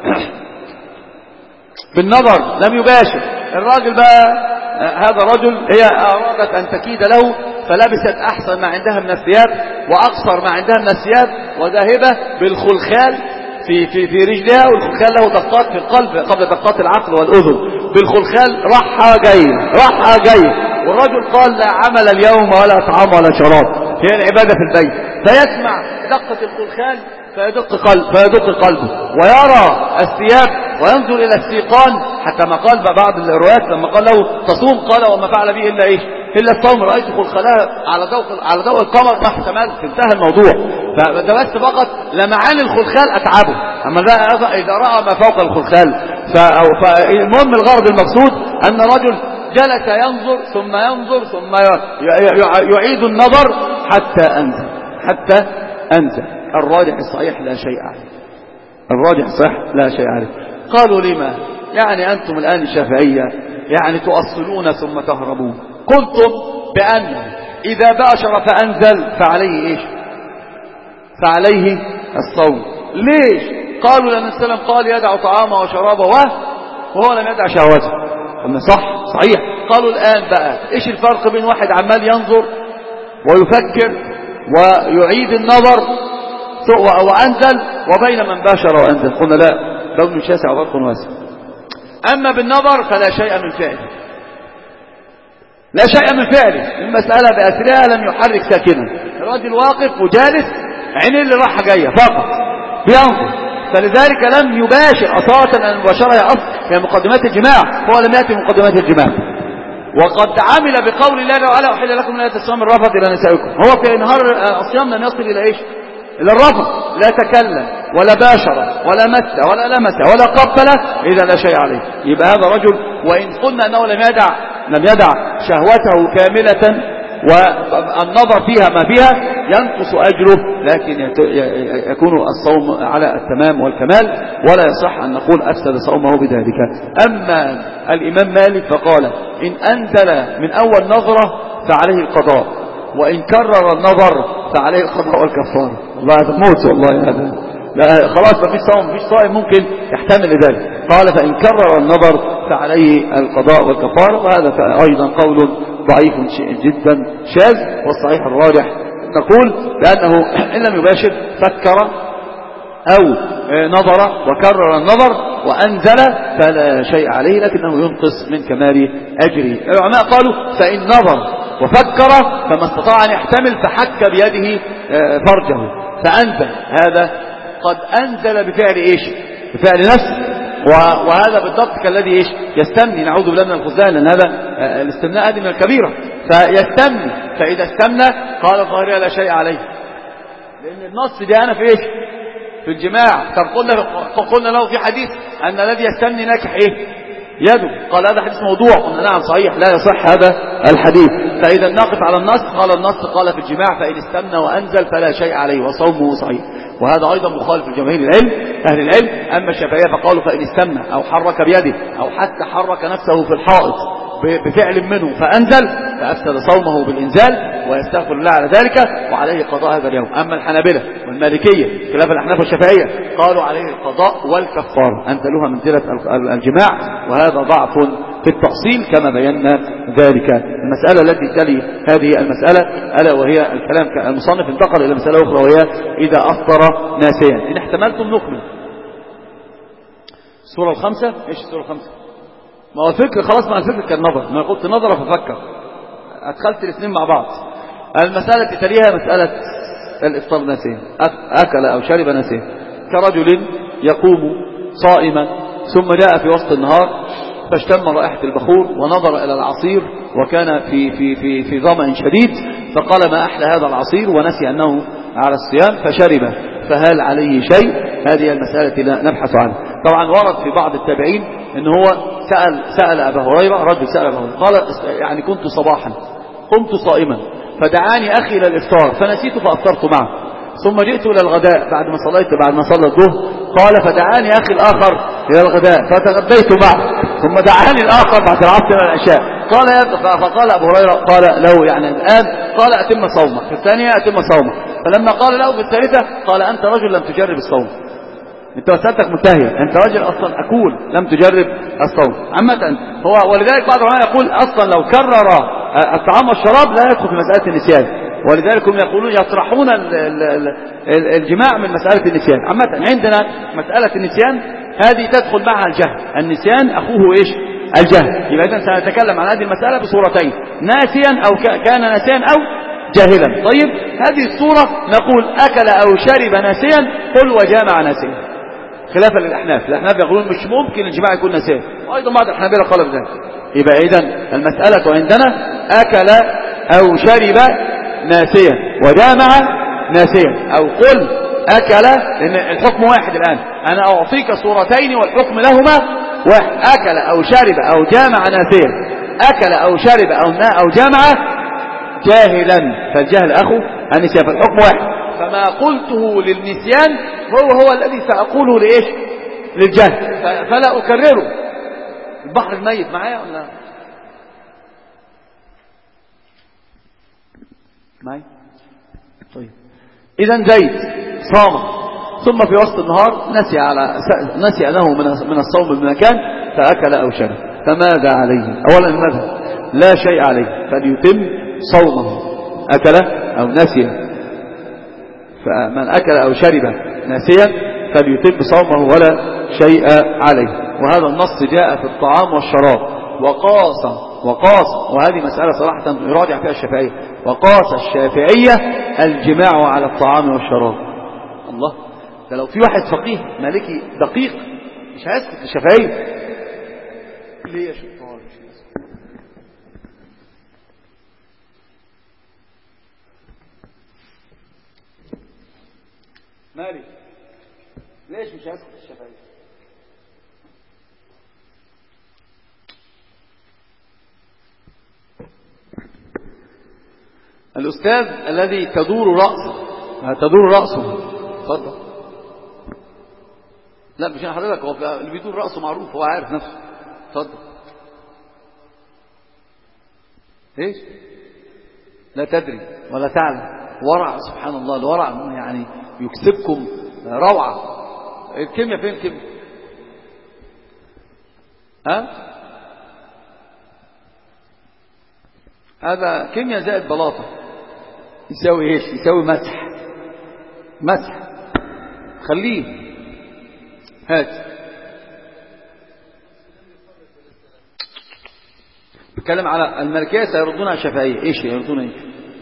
بالنظر لم يباشر الراجل بقى. هذا رجل هي أرادت أن تكيد له فلبست أحسن ما عندها من الثياب وأقصر ما عندها من الثياب وذاهبة بالخلخال في رجلها، والخلخال له دقات في القلب قبل دقات العقل والأذن. بالخلخال راحة جاي والرجل قال لا عمل اليوم ولا طعام ولا شراب، هي العبادة في البيت. فيسمع دقة الخلخال فيدق قلبه ويرى الثياب وينظر إلى السيقان، حتى ما قال بعض الروايات لما قال له تصوم قال وما فعل به إلا الصوم، رأيت خلخلها على ضوء القمر ما احتملت، انتهى الموضوع. فده بس فقط لمعان الخلخال أتعبه، أما إذا رأى ما فوق الخلخال. فالمهم الغرض المقصود أن رجل جلس ينظر ثم يعيد النظر حتى أنزل. الراجح الصحيح لا شيء عليه. قالوا لما؟ يعني أنتم الآن الشافعية يعني تؤصلون ثم تهربون. قلتم بأن إذا باشر فأنزل فعليه إيش؟ فعليه الصوم. ليش؟ قالوا لأن السلام قال يدع طعامه وشرابه وهو لم يدع شهوته. قلنا صحيح. قالوا الآن بقى إيش الفرق بين واحد عمال ينظر ويفكر ويعيد النظر وأنزل وبين من باشر وأنزل؟ قلنا لا، لون شاسع وفرق واسع. أما بالنظر فلا شيء من فعله، المسألة بأسرها لم يحرك ساكنا، الراجل واقف وجالس عينيه اللي راحة جاية فقط بينظر، فلذلك لم يباشر أصالة. أن المباشرة هي مقدمات الجماع، هو لم يأتي مقدمات الجماع. وقد عمل بقول الله تعالى أحل لكم من الصيام الرفث إلى نسائكم، هو في نهار الصيام لم يصل إلى إيش؟ إذا رفض لا تكلم ولا باشر ولا مس ولا لمس ولا قبل إذا لا شيء عليه، يبقى هذا رجل وإن قلنا أنه لم يدع شهوته كاملة والنظر فيها ما فيها ينقص أجره، لكن يكون الصوم على التمام والكمال، ولا يصح أن نقول أفسد صومه بذلك. أما الإمام مالك فقال إن أنزل من أول نظرة فعليه القضاء، وإن كرر النظر فعليه القضاء والكفارة. والله هذا موت، والله هذا لا خلاص ما فيش صوم، ما فيش صائم ممكن يحتمل ذلك. قال فإن كرر النظر فعليه القضاء والكفارة، وهذا أيضا قول ضعيف جدا شاذ، والصحيح الراجح نقول بأنه إن لم يباشر فكر أو نظر وكرر النظر وأنزل فلا شيء عليه، لكنه ينقص من كمال أجره. العلماء قالوا فإن نظر وفكر فما استطاع أن يحتمل فحك بيده فرجه فأنزل، هذا قد أنزل بفعل إيش؟ بفعل نفس، وهذا بالضبط كالذي إيش؟ يستمني، نعوذ بالله من الخزان، لأن هذا الاستمناء هذه من الكبيرة، فيستمني، فإذا استمنى قال الظاهرية لا شيء عليه، لأن النص جاءنا في إيش؟ في الجماع. قلنا له في حديث أن الذي يستمني ناكح إيه؟ يده، قال هذا حديث موضوع، قلنا نعم صحيح لا يصح هذا الحديث. فإذا نقف على النص، قال النص قال في الجماع فإن استمنى وأنزل فلا شيء عليه وصومه صحيح، وهذا أيضا مخالف لجماهير أهل العلم. أما الشافعية فقالوا فإن استمنى أو حرك بيده أو حتى حرك نفسه في الحائط بفعل منه فأنزل فأفسد صومه بالإنزال ويستغفر الله على ذلك وعليه قضاء هذا اليوم. أما الحنابلة والمالكية خلاف الأحناف والشافعية قالوا عليه القضاء والكفارة، أنزلوها منزلة الجماع، وهذا ضعف في التأصيل كما بينا ذلك. المسألة التي تلي هذه المسألة ألا وهي الكلام المصنف انتقل إلى مسألة أخرى، وهي إذا أفطر ناسيا. إن احتملتم نكمل السورة الخمسة. إيش السورة الخمسة؟ ما هو الفكر خلاص، مع الفكر كان نظر، ما قلت نظر ففكر، أدخلت الاثنين مع بعض. المسألة التي تليها مسألة الإفطار ناسيا، أكل أو شرب ناسيا، كرجل يقوم صائما ثم جاء في وسط النهار فاشتم رائحة البخور ونظر إلى العصير وكان في ظمأ شديد، فقال ما أحلى هذا العصير، ونسي أنه على الصيام فشربه، فهل عليه شيء؟ هذه المسألة التي نبحث عنها. طبعا ورد في بعض التابعين ان هو سأل أبا هريرة، رجل سأل أبا هريرة قال يعني كنت صباحا قمت صائما فدعاني أخي إلى الإفطار فنسيت فأفطرت معه، ثم جئت إلى الغداء بعد ما صلى الظهر، قال فدعاني أخي الآخر إلى الغداء فتغديت معه، ثم دعاني الآخر بعد العصر إلى العشاء، فقال أبو هريرة قال له يعني الآن، قال أتم صومك، في الثانية أتم صومك، فلما قال له في الثالثة قال أنت رجل لم تجرب الصوم، انت مسألتك منتهية، انت راجل اصلا اكول لم تجرب الصوم. عامة هو ولذلك بعض العلماء يقول اصلا لو كرر الطعام والشراب لا يدخل في مسألة النسيان، ولذلك هم يقولون يطرحون الجماع من مسألة النسيان. عامة عندنا مسألة النسيان هذه تدخل معها الجهل، النسيان اخوه ايش؟ الجهل. يبقى اذا سنتكلم عن هذه المسألة بصورتين، ناسيا او كان ناسيا او جاهلا. طيب هذه الصورة نقول اكل او شرب ناسيا قل وجامع ناسيا، خلافا للأحناف. الأحناف يقولون مش ممكن الجماع يكون ناسيا، وأيضا بعض الحنابلة قالوا بذلك. يبقى إذن المسألة عندنا أكل أو شرب ناسيا وجامع ناسيا، أو قل أكل، لأن الحكم واحد الآن، أنا أعطيك صورتين والحكم لهما واحد، أكل أو شرب أو جامع ناسيا، أكل أو شرب أو جامع جاهلا، فالجهل أخو النسيان، فالحكم واحد. فما قلته للنسيان هو الذي سأقوله لإيش؟ للجهل، فلا أكرره. البحر الميت معايا ولا معايا؟ طيب إذن زيد صام ثم في وسط النهار نسي أنه من الصوم بمكان فأكل أو شرب، فماذا عليه؟ أولا المذهب لا شيء عليه، فليتم صومه، أكل أو نسي، فمن أكل أو شرب ناسيا فليتم صومه ولا شيء عليه. وهذا النص جاء في الطعام والشراب، وقاس وهذه مسألة صراحة يراجع فيها الشافعية، وقاس الشافعية الجماع على الطعام والشراب. الله، ده لو في واحد فقيه مالكي دقيق مش هيسكت الشافعية. ليه يا شيخ؟ مالي ليش مش هسكت الشفايف؟ الأستاذ الذي تدور رأسه اتفضل. لا مش حضرتك، هو اللي بيدور رأسه معروف، هو عارف نفسه. اتفضل. ايش؟ لا تدري ولا تعلم. ورع، سبحان الله، الورع يعني يكسبكم روعة. الكيمياء فين الكيمياء؟ ها؟ هذا كيمياء زائد بلاطة يساوي ايش؟ يساوي مسح. خليه هات. بتكلم على الملكية سيردون على الشافعية. ايش يردون؟ ايش؟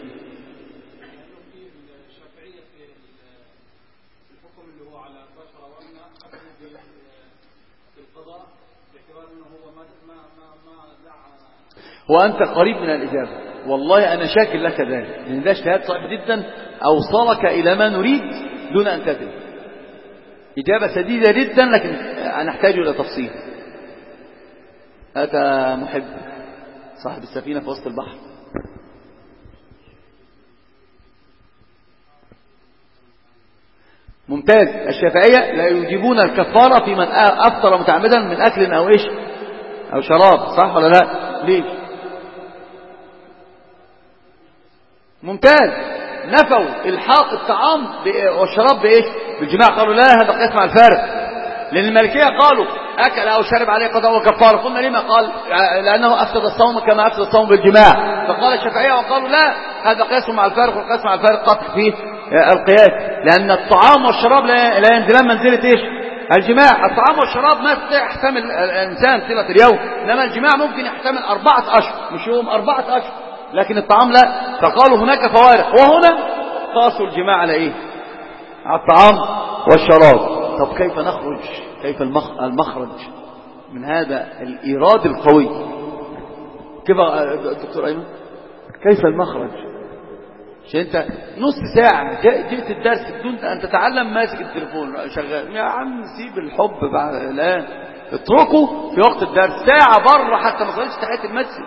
وأنت قريب من الإجابة، والله أنا شاكر لك ذلك، لأن ده اجتهاد صعب جدا أوصلك إلى ما نريد دون أن تدري. إجابة سديدة جدا، لكن نحتاج إلى تفصيل. أتى محب صاحب السفينة في وسط البحر. ممتاز. الشافعية لا يجيبون الكفارة في من أفطر متعمدا من أكل أو إيش أو شراب، صح ولا لا؟ ليش؟ ممتاز. نفوا الحاق الطعام والشراب بإيش؟ بالجماع. قالوا لا، هذا قياس مع الفارق. لأن المالكية قالوا أكل أو شرب عليه قضاء وكفارة. قلنا لما؟ قال لأنه أفسد الصوم كما أفسد الصوم بالجماع. فقال الشافعية وقالوا لا، هذا قياس مع الفارق، والقياس مع الفارق قطع فيه القياس، لأن الطعام والشراب لا ينزلان منزلة إيش؟ الجماع. الطعام والشراب ما يحتمل الإنسان طيلة اليوم، إنما الجماع ممكن يحتمل 4 أشهر، مش يوم، 4 أشهر، لكن الطعام لا. فقالوا هناك فوارق، وهنا قاسوا الجماع على إيه؟ على الطعام والشراب. طب كيف نخرج؟ كيف المخرج من هذا الإيراد القوي؟ كيف الدكتور أيمن؟ كيف المخرج؟ عشان انت نص ساعة جئت الدرس بدون ان تتعلم ماسك التليفون شغال. يا عم سيب الحب بعد الآن، اتركه في وقت الدرس. ساعة بره حتى ما صليتش تحية المسجد.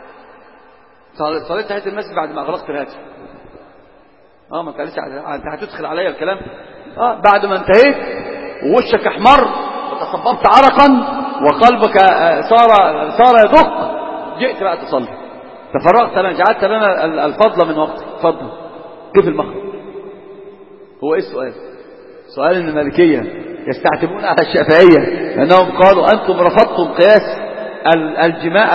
صليت تحية المسجد بعد ما أغلقت الهاتف. ما انت لسه انت هتدخل عليا الكلام. بعد ما انتهيت ووشك احمر وتصببت عرقا وقلبك صار يدق، جئت بقى تصلي. تفرغت لنا، جعلت لنا الفضل من وقتك. اتفضل. كيف المخرج؟ هو ايه السؤال؟ سؤال ان المالكية يستعتبون على الشافعية لأنهم قالوا أنتم رفضتم قياس الجماع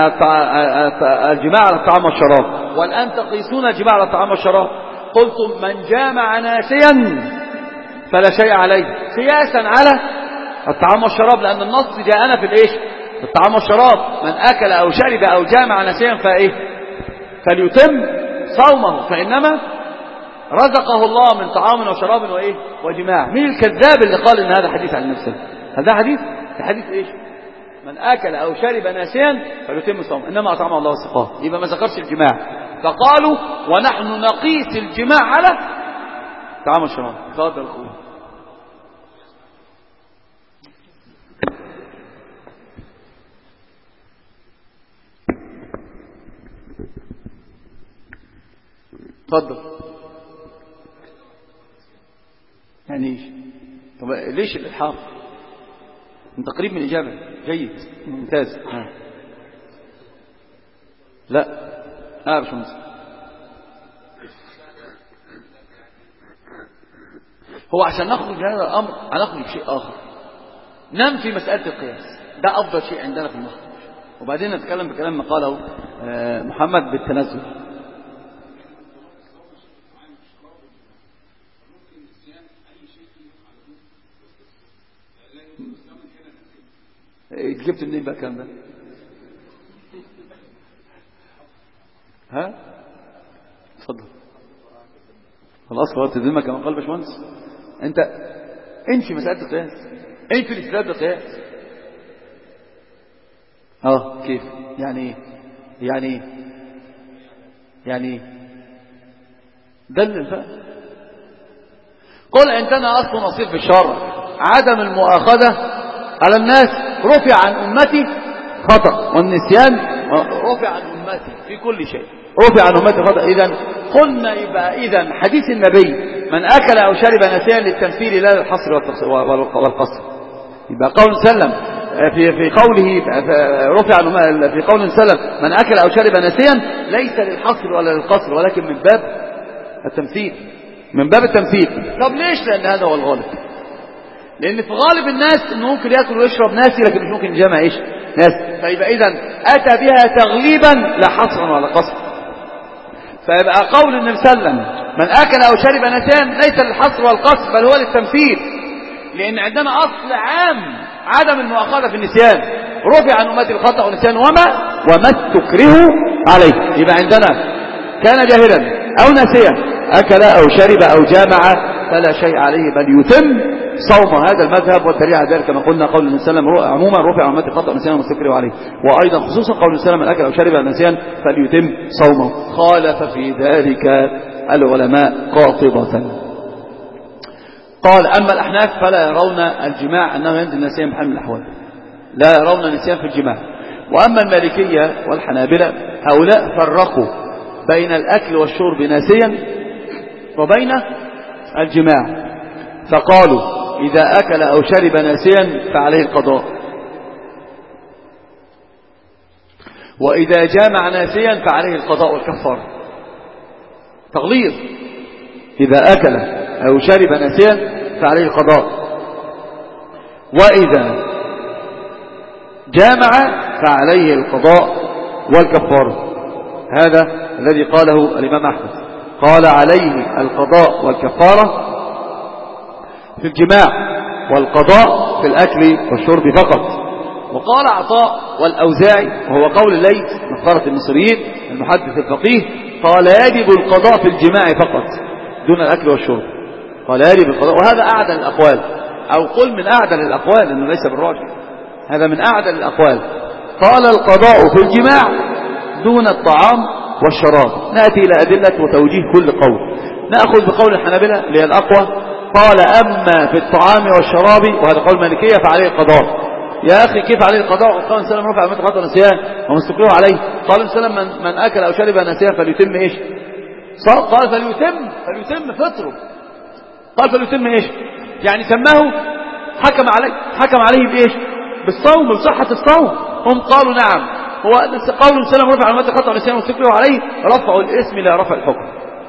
على الطعام والشراب، والآن تقيسون الجماع على الطعام والشراب. قلتم من جامع ناسيا فلا شيء عليه، قياسا على الطعام والشراب، لأن النص جاءنا في الإيش؟ في الطعام والشراب. من أكل أو شرب أو جامع ناسيا فإيه؟ فليتم صومه، فإنما رزقه الله من طعام وشراب وإيه؟ وجماع. مين الكذاب اللي قال إن هذا حديث عن نفسه؟ هذا حديث؟ حديث إيش؟ من أكل أو شرب ناسيا فليتم صومه، إنما أطعمه الله وسقاه. يبقى ما ذكرش الجماع. فقالوا ونحن نقيس الجماع على طعام والشراب. تفضل أخوي. تفضل. يعني ايش؟ طب ليش الإلحاق؟ انت قريب من الإجابة. جيد، ممتاز. لا باشمهندس، هو عشان نخرج من هذا الأمر هنخرج بشيء آخر، ننفي مسألة القياس. ده أفضل شيء عندنا في المخرج، وبعدين نتكلم بكلام ما قاله محمد بالتنزل. جبت منين بقى الكلام ده؟ اتفضل. خلاص خلاص تدمك كما قال باشمهندس. انت انفي مسألة القياس، انفي الاستدلال بالقياس. كيف؟ يعني ايه؟ يعني ايه؟ دلل بقى. قل عندنا أصل نصيب في الشرع عدم المؤاخذة على الناس، رفع عن أمتي خطأ والنسيان، رفع عن أمتي في كل شيء، رفع عن أمتي خطأ. إذن قلنا يبقى إذن حديث النبي من أكل أو شرب نسيا للتمثيل لا للحصر والقصر. يبقى قول سلم في قوله رفع في قول سلم من أكل أو شرب نسيا ليس للحصر ولا للقصر، ولكن من باب التمثيل، من باب التمثيل. طب ليش؟ لأن هذا هو الغالب، لأن في غالب الناس إنه ممكن يأكل ويشرب ناسي لكن مش ممكن يجمع إيش ناسي. فيبقى إذن أتى بها تغليبا لا حصرا ولا قصرا. فيبقى قول النبي صلى الله عليه وسلم من أكل أو شرب نسيا ليس للحصر والقصر بل هو للتمثيل، لأن عندنا أصل عام عدم المؤاخذة في النسيان، رفع عن أمتي الخطأ والنسيان وما استكرهوا عليه. يبقى عندنا كان جاهلا أو نسيا أكل أو شرب أو جامع فلا شيء عليه بل يتم صوم. هذا المذهب والدليل على ذلك كما قلنا قول النبي صلى الله عليه وسلم عموما رفع عن أمتي الخطأ والنسيان وما استكرهوا عليه، وأيضا خصوصا قول النبي صلى الله عليه وسلم من أكل أو شرب نسيا فليتم صومه. خالف في ذلك العلماء قاطبة. قال أما الأحناف فلا يرون الجماع أنه ينزل نسيا بحال من الأحوال، لا يرون نسيا في الجماع. وأما المالكية والحنابلة هؤلاء فرقوا بين الأكل والشرب ناسيا وبين الجماع، فقالوا إذا أكل أو شرب ناسيا فعليه القضاء، وإذا جامع ناسيا فعليه القضاء والكفارة. تغليظ، إذا أكل أو شرب ناسيا فعليه القضاء، وإذا جامع فعليه القضاء والكفارة. هذا الذي قاله الإمام أحمد، قال عليه القضاء والكفارة في الجماع والقضاء في الأكل والشرب فقط. وقال عطاء والأوزاعي وهو قول الليث نقارة المصريين المحدث الفقيه، قال يجب القضاء في الجماع فقط دون الأكل والشرب، قال يجب القضاء. وهذا أعدل الأقوال، أو قل من أعدل الأقوال إنه ليس بالراجح، هذا من أعدل الأقوال. قال القضاء في الجماع دون الطعام والشراب. نأتي إلى أدلة وتوجيه كل قول. نأخذ بقول الحنابلة اللي هي الأقوى، قال أما في الطعام والشراب وهذا قول مالكية فعليه القضاء. يا أخي كيف عليه القضاء؟ وقال سلم رفع أمة خطأ نسيان وما استكرهوا عليه. قال سلم من أكل أو شرب نسيان فليتم إيش؟ قال فليتم فطره. قال فليتم إيش؟ يعني سماه حكم عليه بإيش؟ بالصوم، بصحة الصوم. هم قالوا نعم، هو قول سلم رفع أمة خطأ نسيان وما استكرهوا عليه رفعوا الاسم لا رفع الحكم.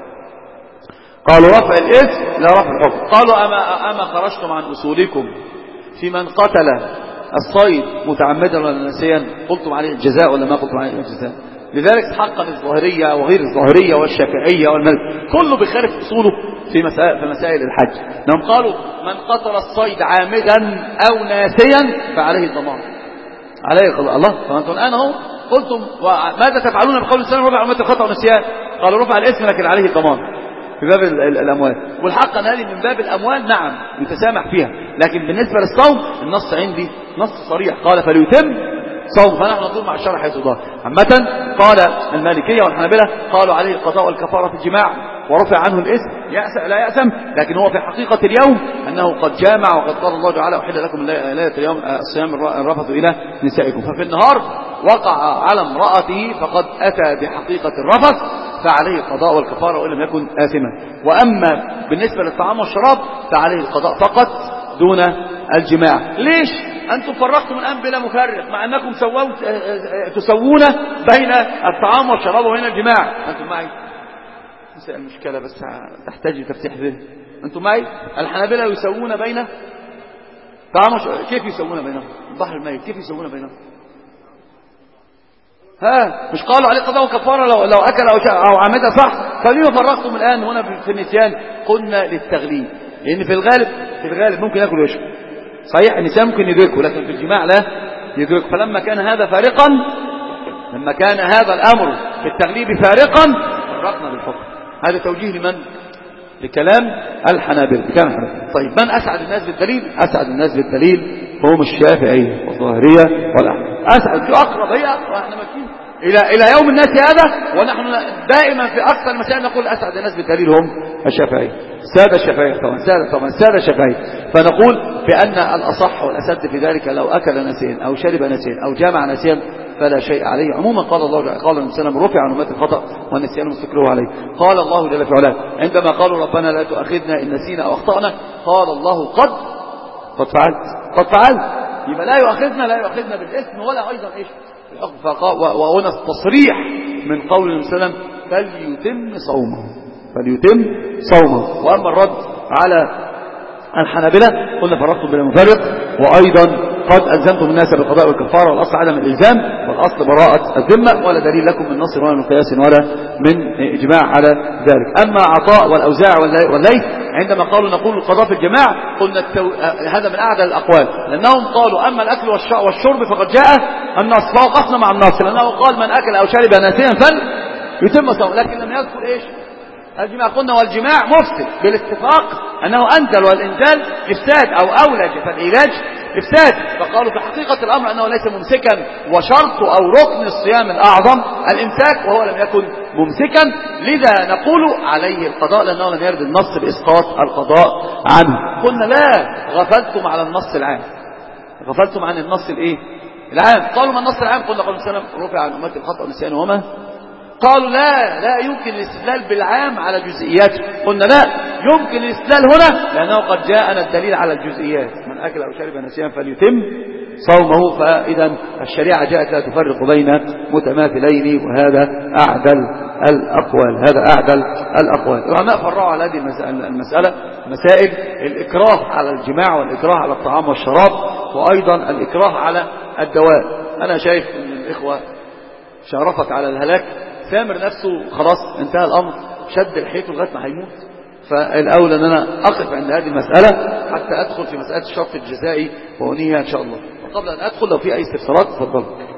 قالوا رفع الاسم لا رفع الحكم. قالوا أما خرجتم عن أصولكم في من قتل الصيد متعمدا ولا نسيا قلتم عليه الجزاء ولا ما قلتم عليه الجزاء؟ لذلك حقا الظاهرية وغير الظاهرية والشافعية والمالك كله بخارف أصوله في مسائل الحج. لهم قالوا من قتل الصيد عامدا أو ناسيا فعليه الضمان، عليه القضاء. الله، فأنتم الآن اهو قلتم ماذا تفعلون بقول السلام رفع أمة الخطأ ونسيان؟ قالوا رفع الاسم لكن عليه الضمان في باب الأموال. والحق أن هذه من باب الأموال نعم يتسامح فيها، لكن بالنسبة للصوم النص عندي نص صريح، قال فليتم صوم، فنحن نقول مع الشرع حيث ظهر. عامة قال المالكية والحنابلة قالوا عليه القضاء والكفارة في الجماع ورفع عنه الاسم، لا يأثم، لكن هو في حقيقة اليوم أنه قد جامع، وقد قال الله تعالى أحل لكم ليلة اليوم الصيام الرفث إلى نسائكم. ففي النهار وقع على امرأته فقد أتى بحقيقة الرفث فعليه القضاء والكفارة وإن لم يكن آثما. وأما بالنسبة للطعام والشراب فعليه القضاء فقط دون الجماع. ليش أنتم فرقتم الآن بلا مفرق مع أنكم تسوون بين الطعام والشراب وبين الجماع؟ أنتم معي؟ المشكلة بس تحتاج تفتيح ذهن. أنتم معي؟ الحنابلة يسوون بين طعام والشراب. كيف يسوون بينهم؟ البحر الميت كيف يسوون بينهم؟ مش قالوا عليه قضاء وكفارة لو أكل أو عمد؟ صح. فلما فرقتم الآن هنا في النسيان؟ قلنا للتغليب، لأن في الغالب ممكن يأكل ويشرب. صحيح النسيان ممكن يدركه لكن في الجماع لا يدركه. فلما كان هذا فارقا، لما كان هذا الأمر في التغليب فارقا فرقنا بالحكم. هذا توجيه لمن؟ لكلام الحنابلة. طيب من أسعد الناس بالدليل؟ أسعد الناس بالدليل هم الشافعية والظاهرية والأحناف. أسعد في أقرب، هي أقرب. احنا ماشيين إلى يوم الناس هذا ونحن دائما في أكثر المسائل نقول أسعد الناس بالدليل هم الشافعية. سادة الشافعية طبعا سادة الشافعية. فنقول بأن الأصح والأسد في ذلك لو أكل ناسيا أو شرب ناسيا أو جامع ناسيا فلا شيء عليه. عموما قال النبي صلى الله عليه وسلم رفع عن أمة الخطأ والنسيان مستكره عليه. قال الله جل في علاه عندما قالوا ربنا لا تؤاخذنا إن نسينا أو أخطأنا قال الله قد فعلت. يبقى لا يؤاخذنا بالإثم ولا أيضا إيش الحكم. وهنا التصريح من قول النبي صلى الله عليه وسلم فليتم صومه. وأما الرد على الحنابلة قلنا فرقتم بين المفرق، وأيضا قد ألزمتم الناس بالقضاء والكفارة، والأصل عدم الإلزام، والأصل براءة الذمة، ولا دليل لكم من نص ولا من قياس ولا من إجماع على ذلك. أما عطاء والأوزاع والليث عندما قالوا نقول القضاء في الجماع قلنا هذا من أعدل الأقوال، لأنهم قالوا أما الأكل والشرب فقد جاء النص، فوقفنا مع النص، لأنه قال من أكل أو شرب ناسيا يتم صومه، لكن لم يذكر إيش الجماع. قلنا والجماع مفسد بالاتفاق أنه أنزل، والإنزال إفساد، أو أولج فالعلاج إفساد. فقالوا في حقيقة الأمر أنه ليس ممسكا، وشرط أو ركن الصيام الأعظم الإمساك، وهو لم يكن ممسكا، لذا نقول عليه القضاء لأنه لم يرد النص بإسقاط القضاء عنه. قلنا لا، غفلتم على النص العام، غفلتم عن النص العام. قالوا ما النص العام؟ قلنا قال السلام رفع عن أمة الخطأ والنسيان وما. قالوا لا يمكن الاستدلال بالعام على جزئياته. قلنا لا يمكن الاستدلال هنا لأنه قد جاءنا الدليل على الجزئيات، من أكل أو شرب ناسيا فليتم صومه. فإذا الشريعة جاءت لا تفرق بين متماثلين، وهذا أعدل الأقوال. العلماء فرعوا على هذه المسألة مسائل الإكراه على الجماع، والإكراه على الطعام والشراب، وأيضا الإكراه على الدواء. أنا شايف أن الإخوة شرفت على الهلاك، سامر نفسه خلاص انتهى الأمر، شد الحيط لغاية ما هيموت. فالأولى أن أنا أقف عند هذه المسألة حتى أدخل في مسألة الشرط الجزائي وأنهيها إن شاء الله. وقبل أن أدخل لو في أي استفسارات تفضل.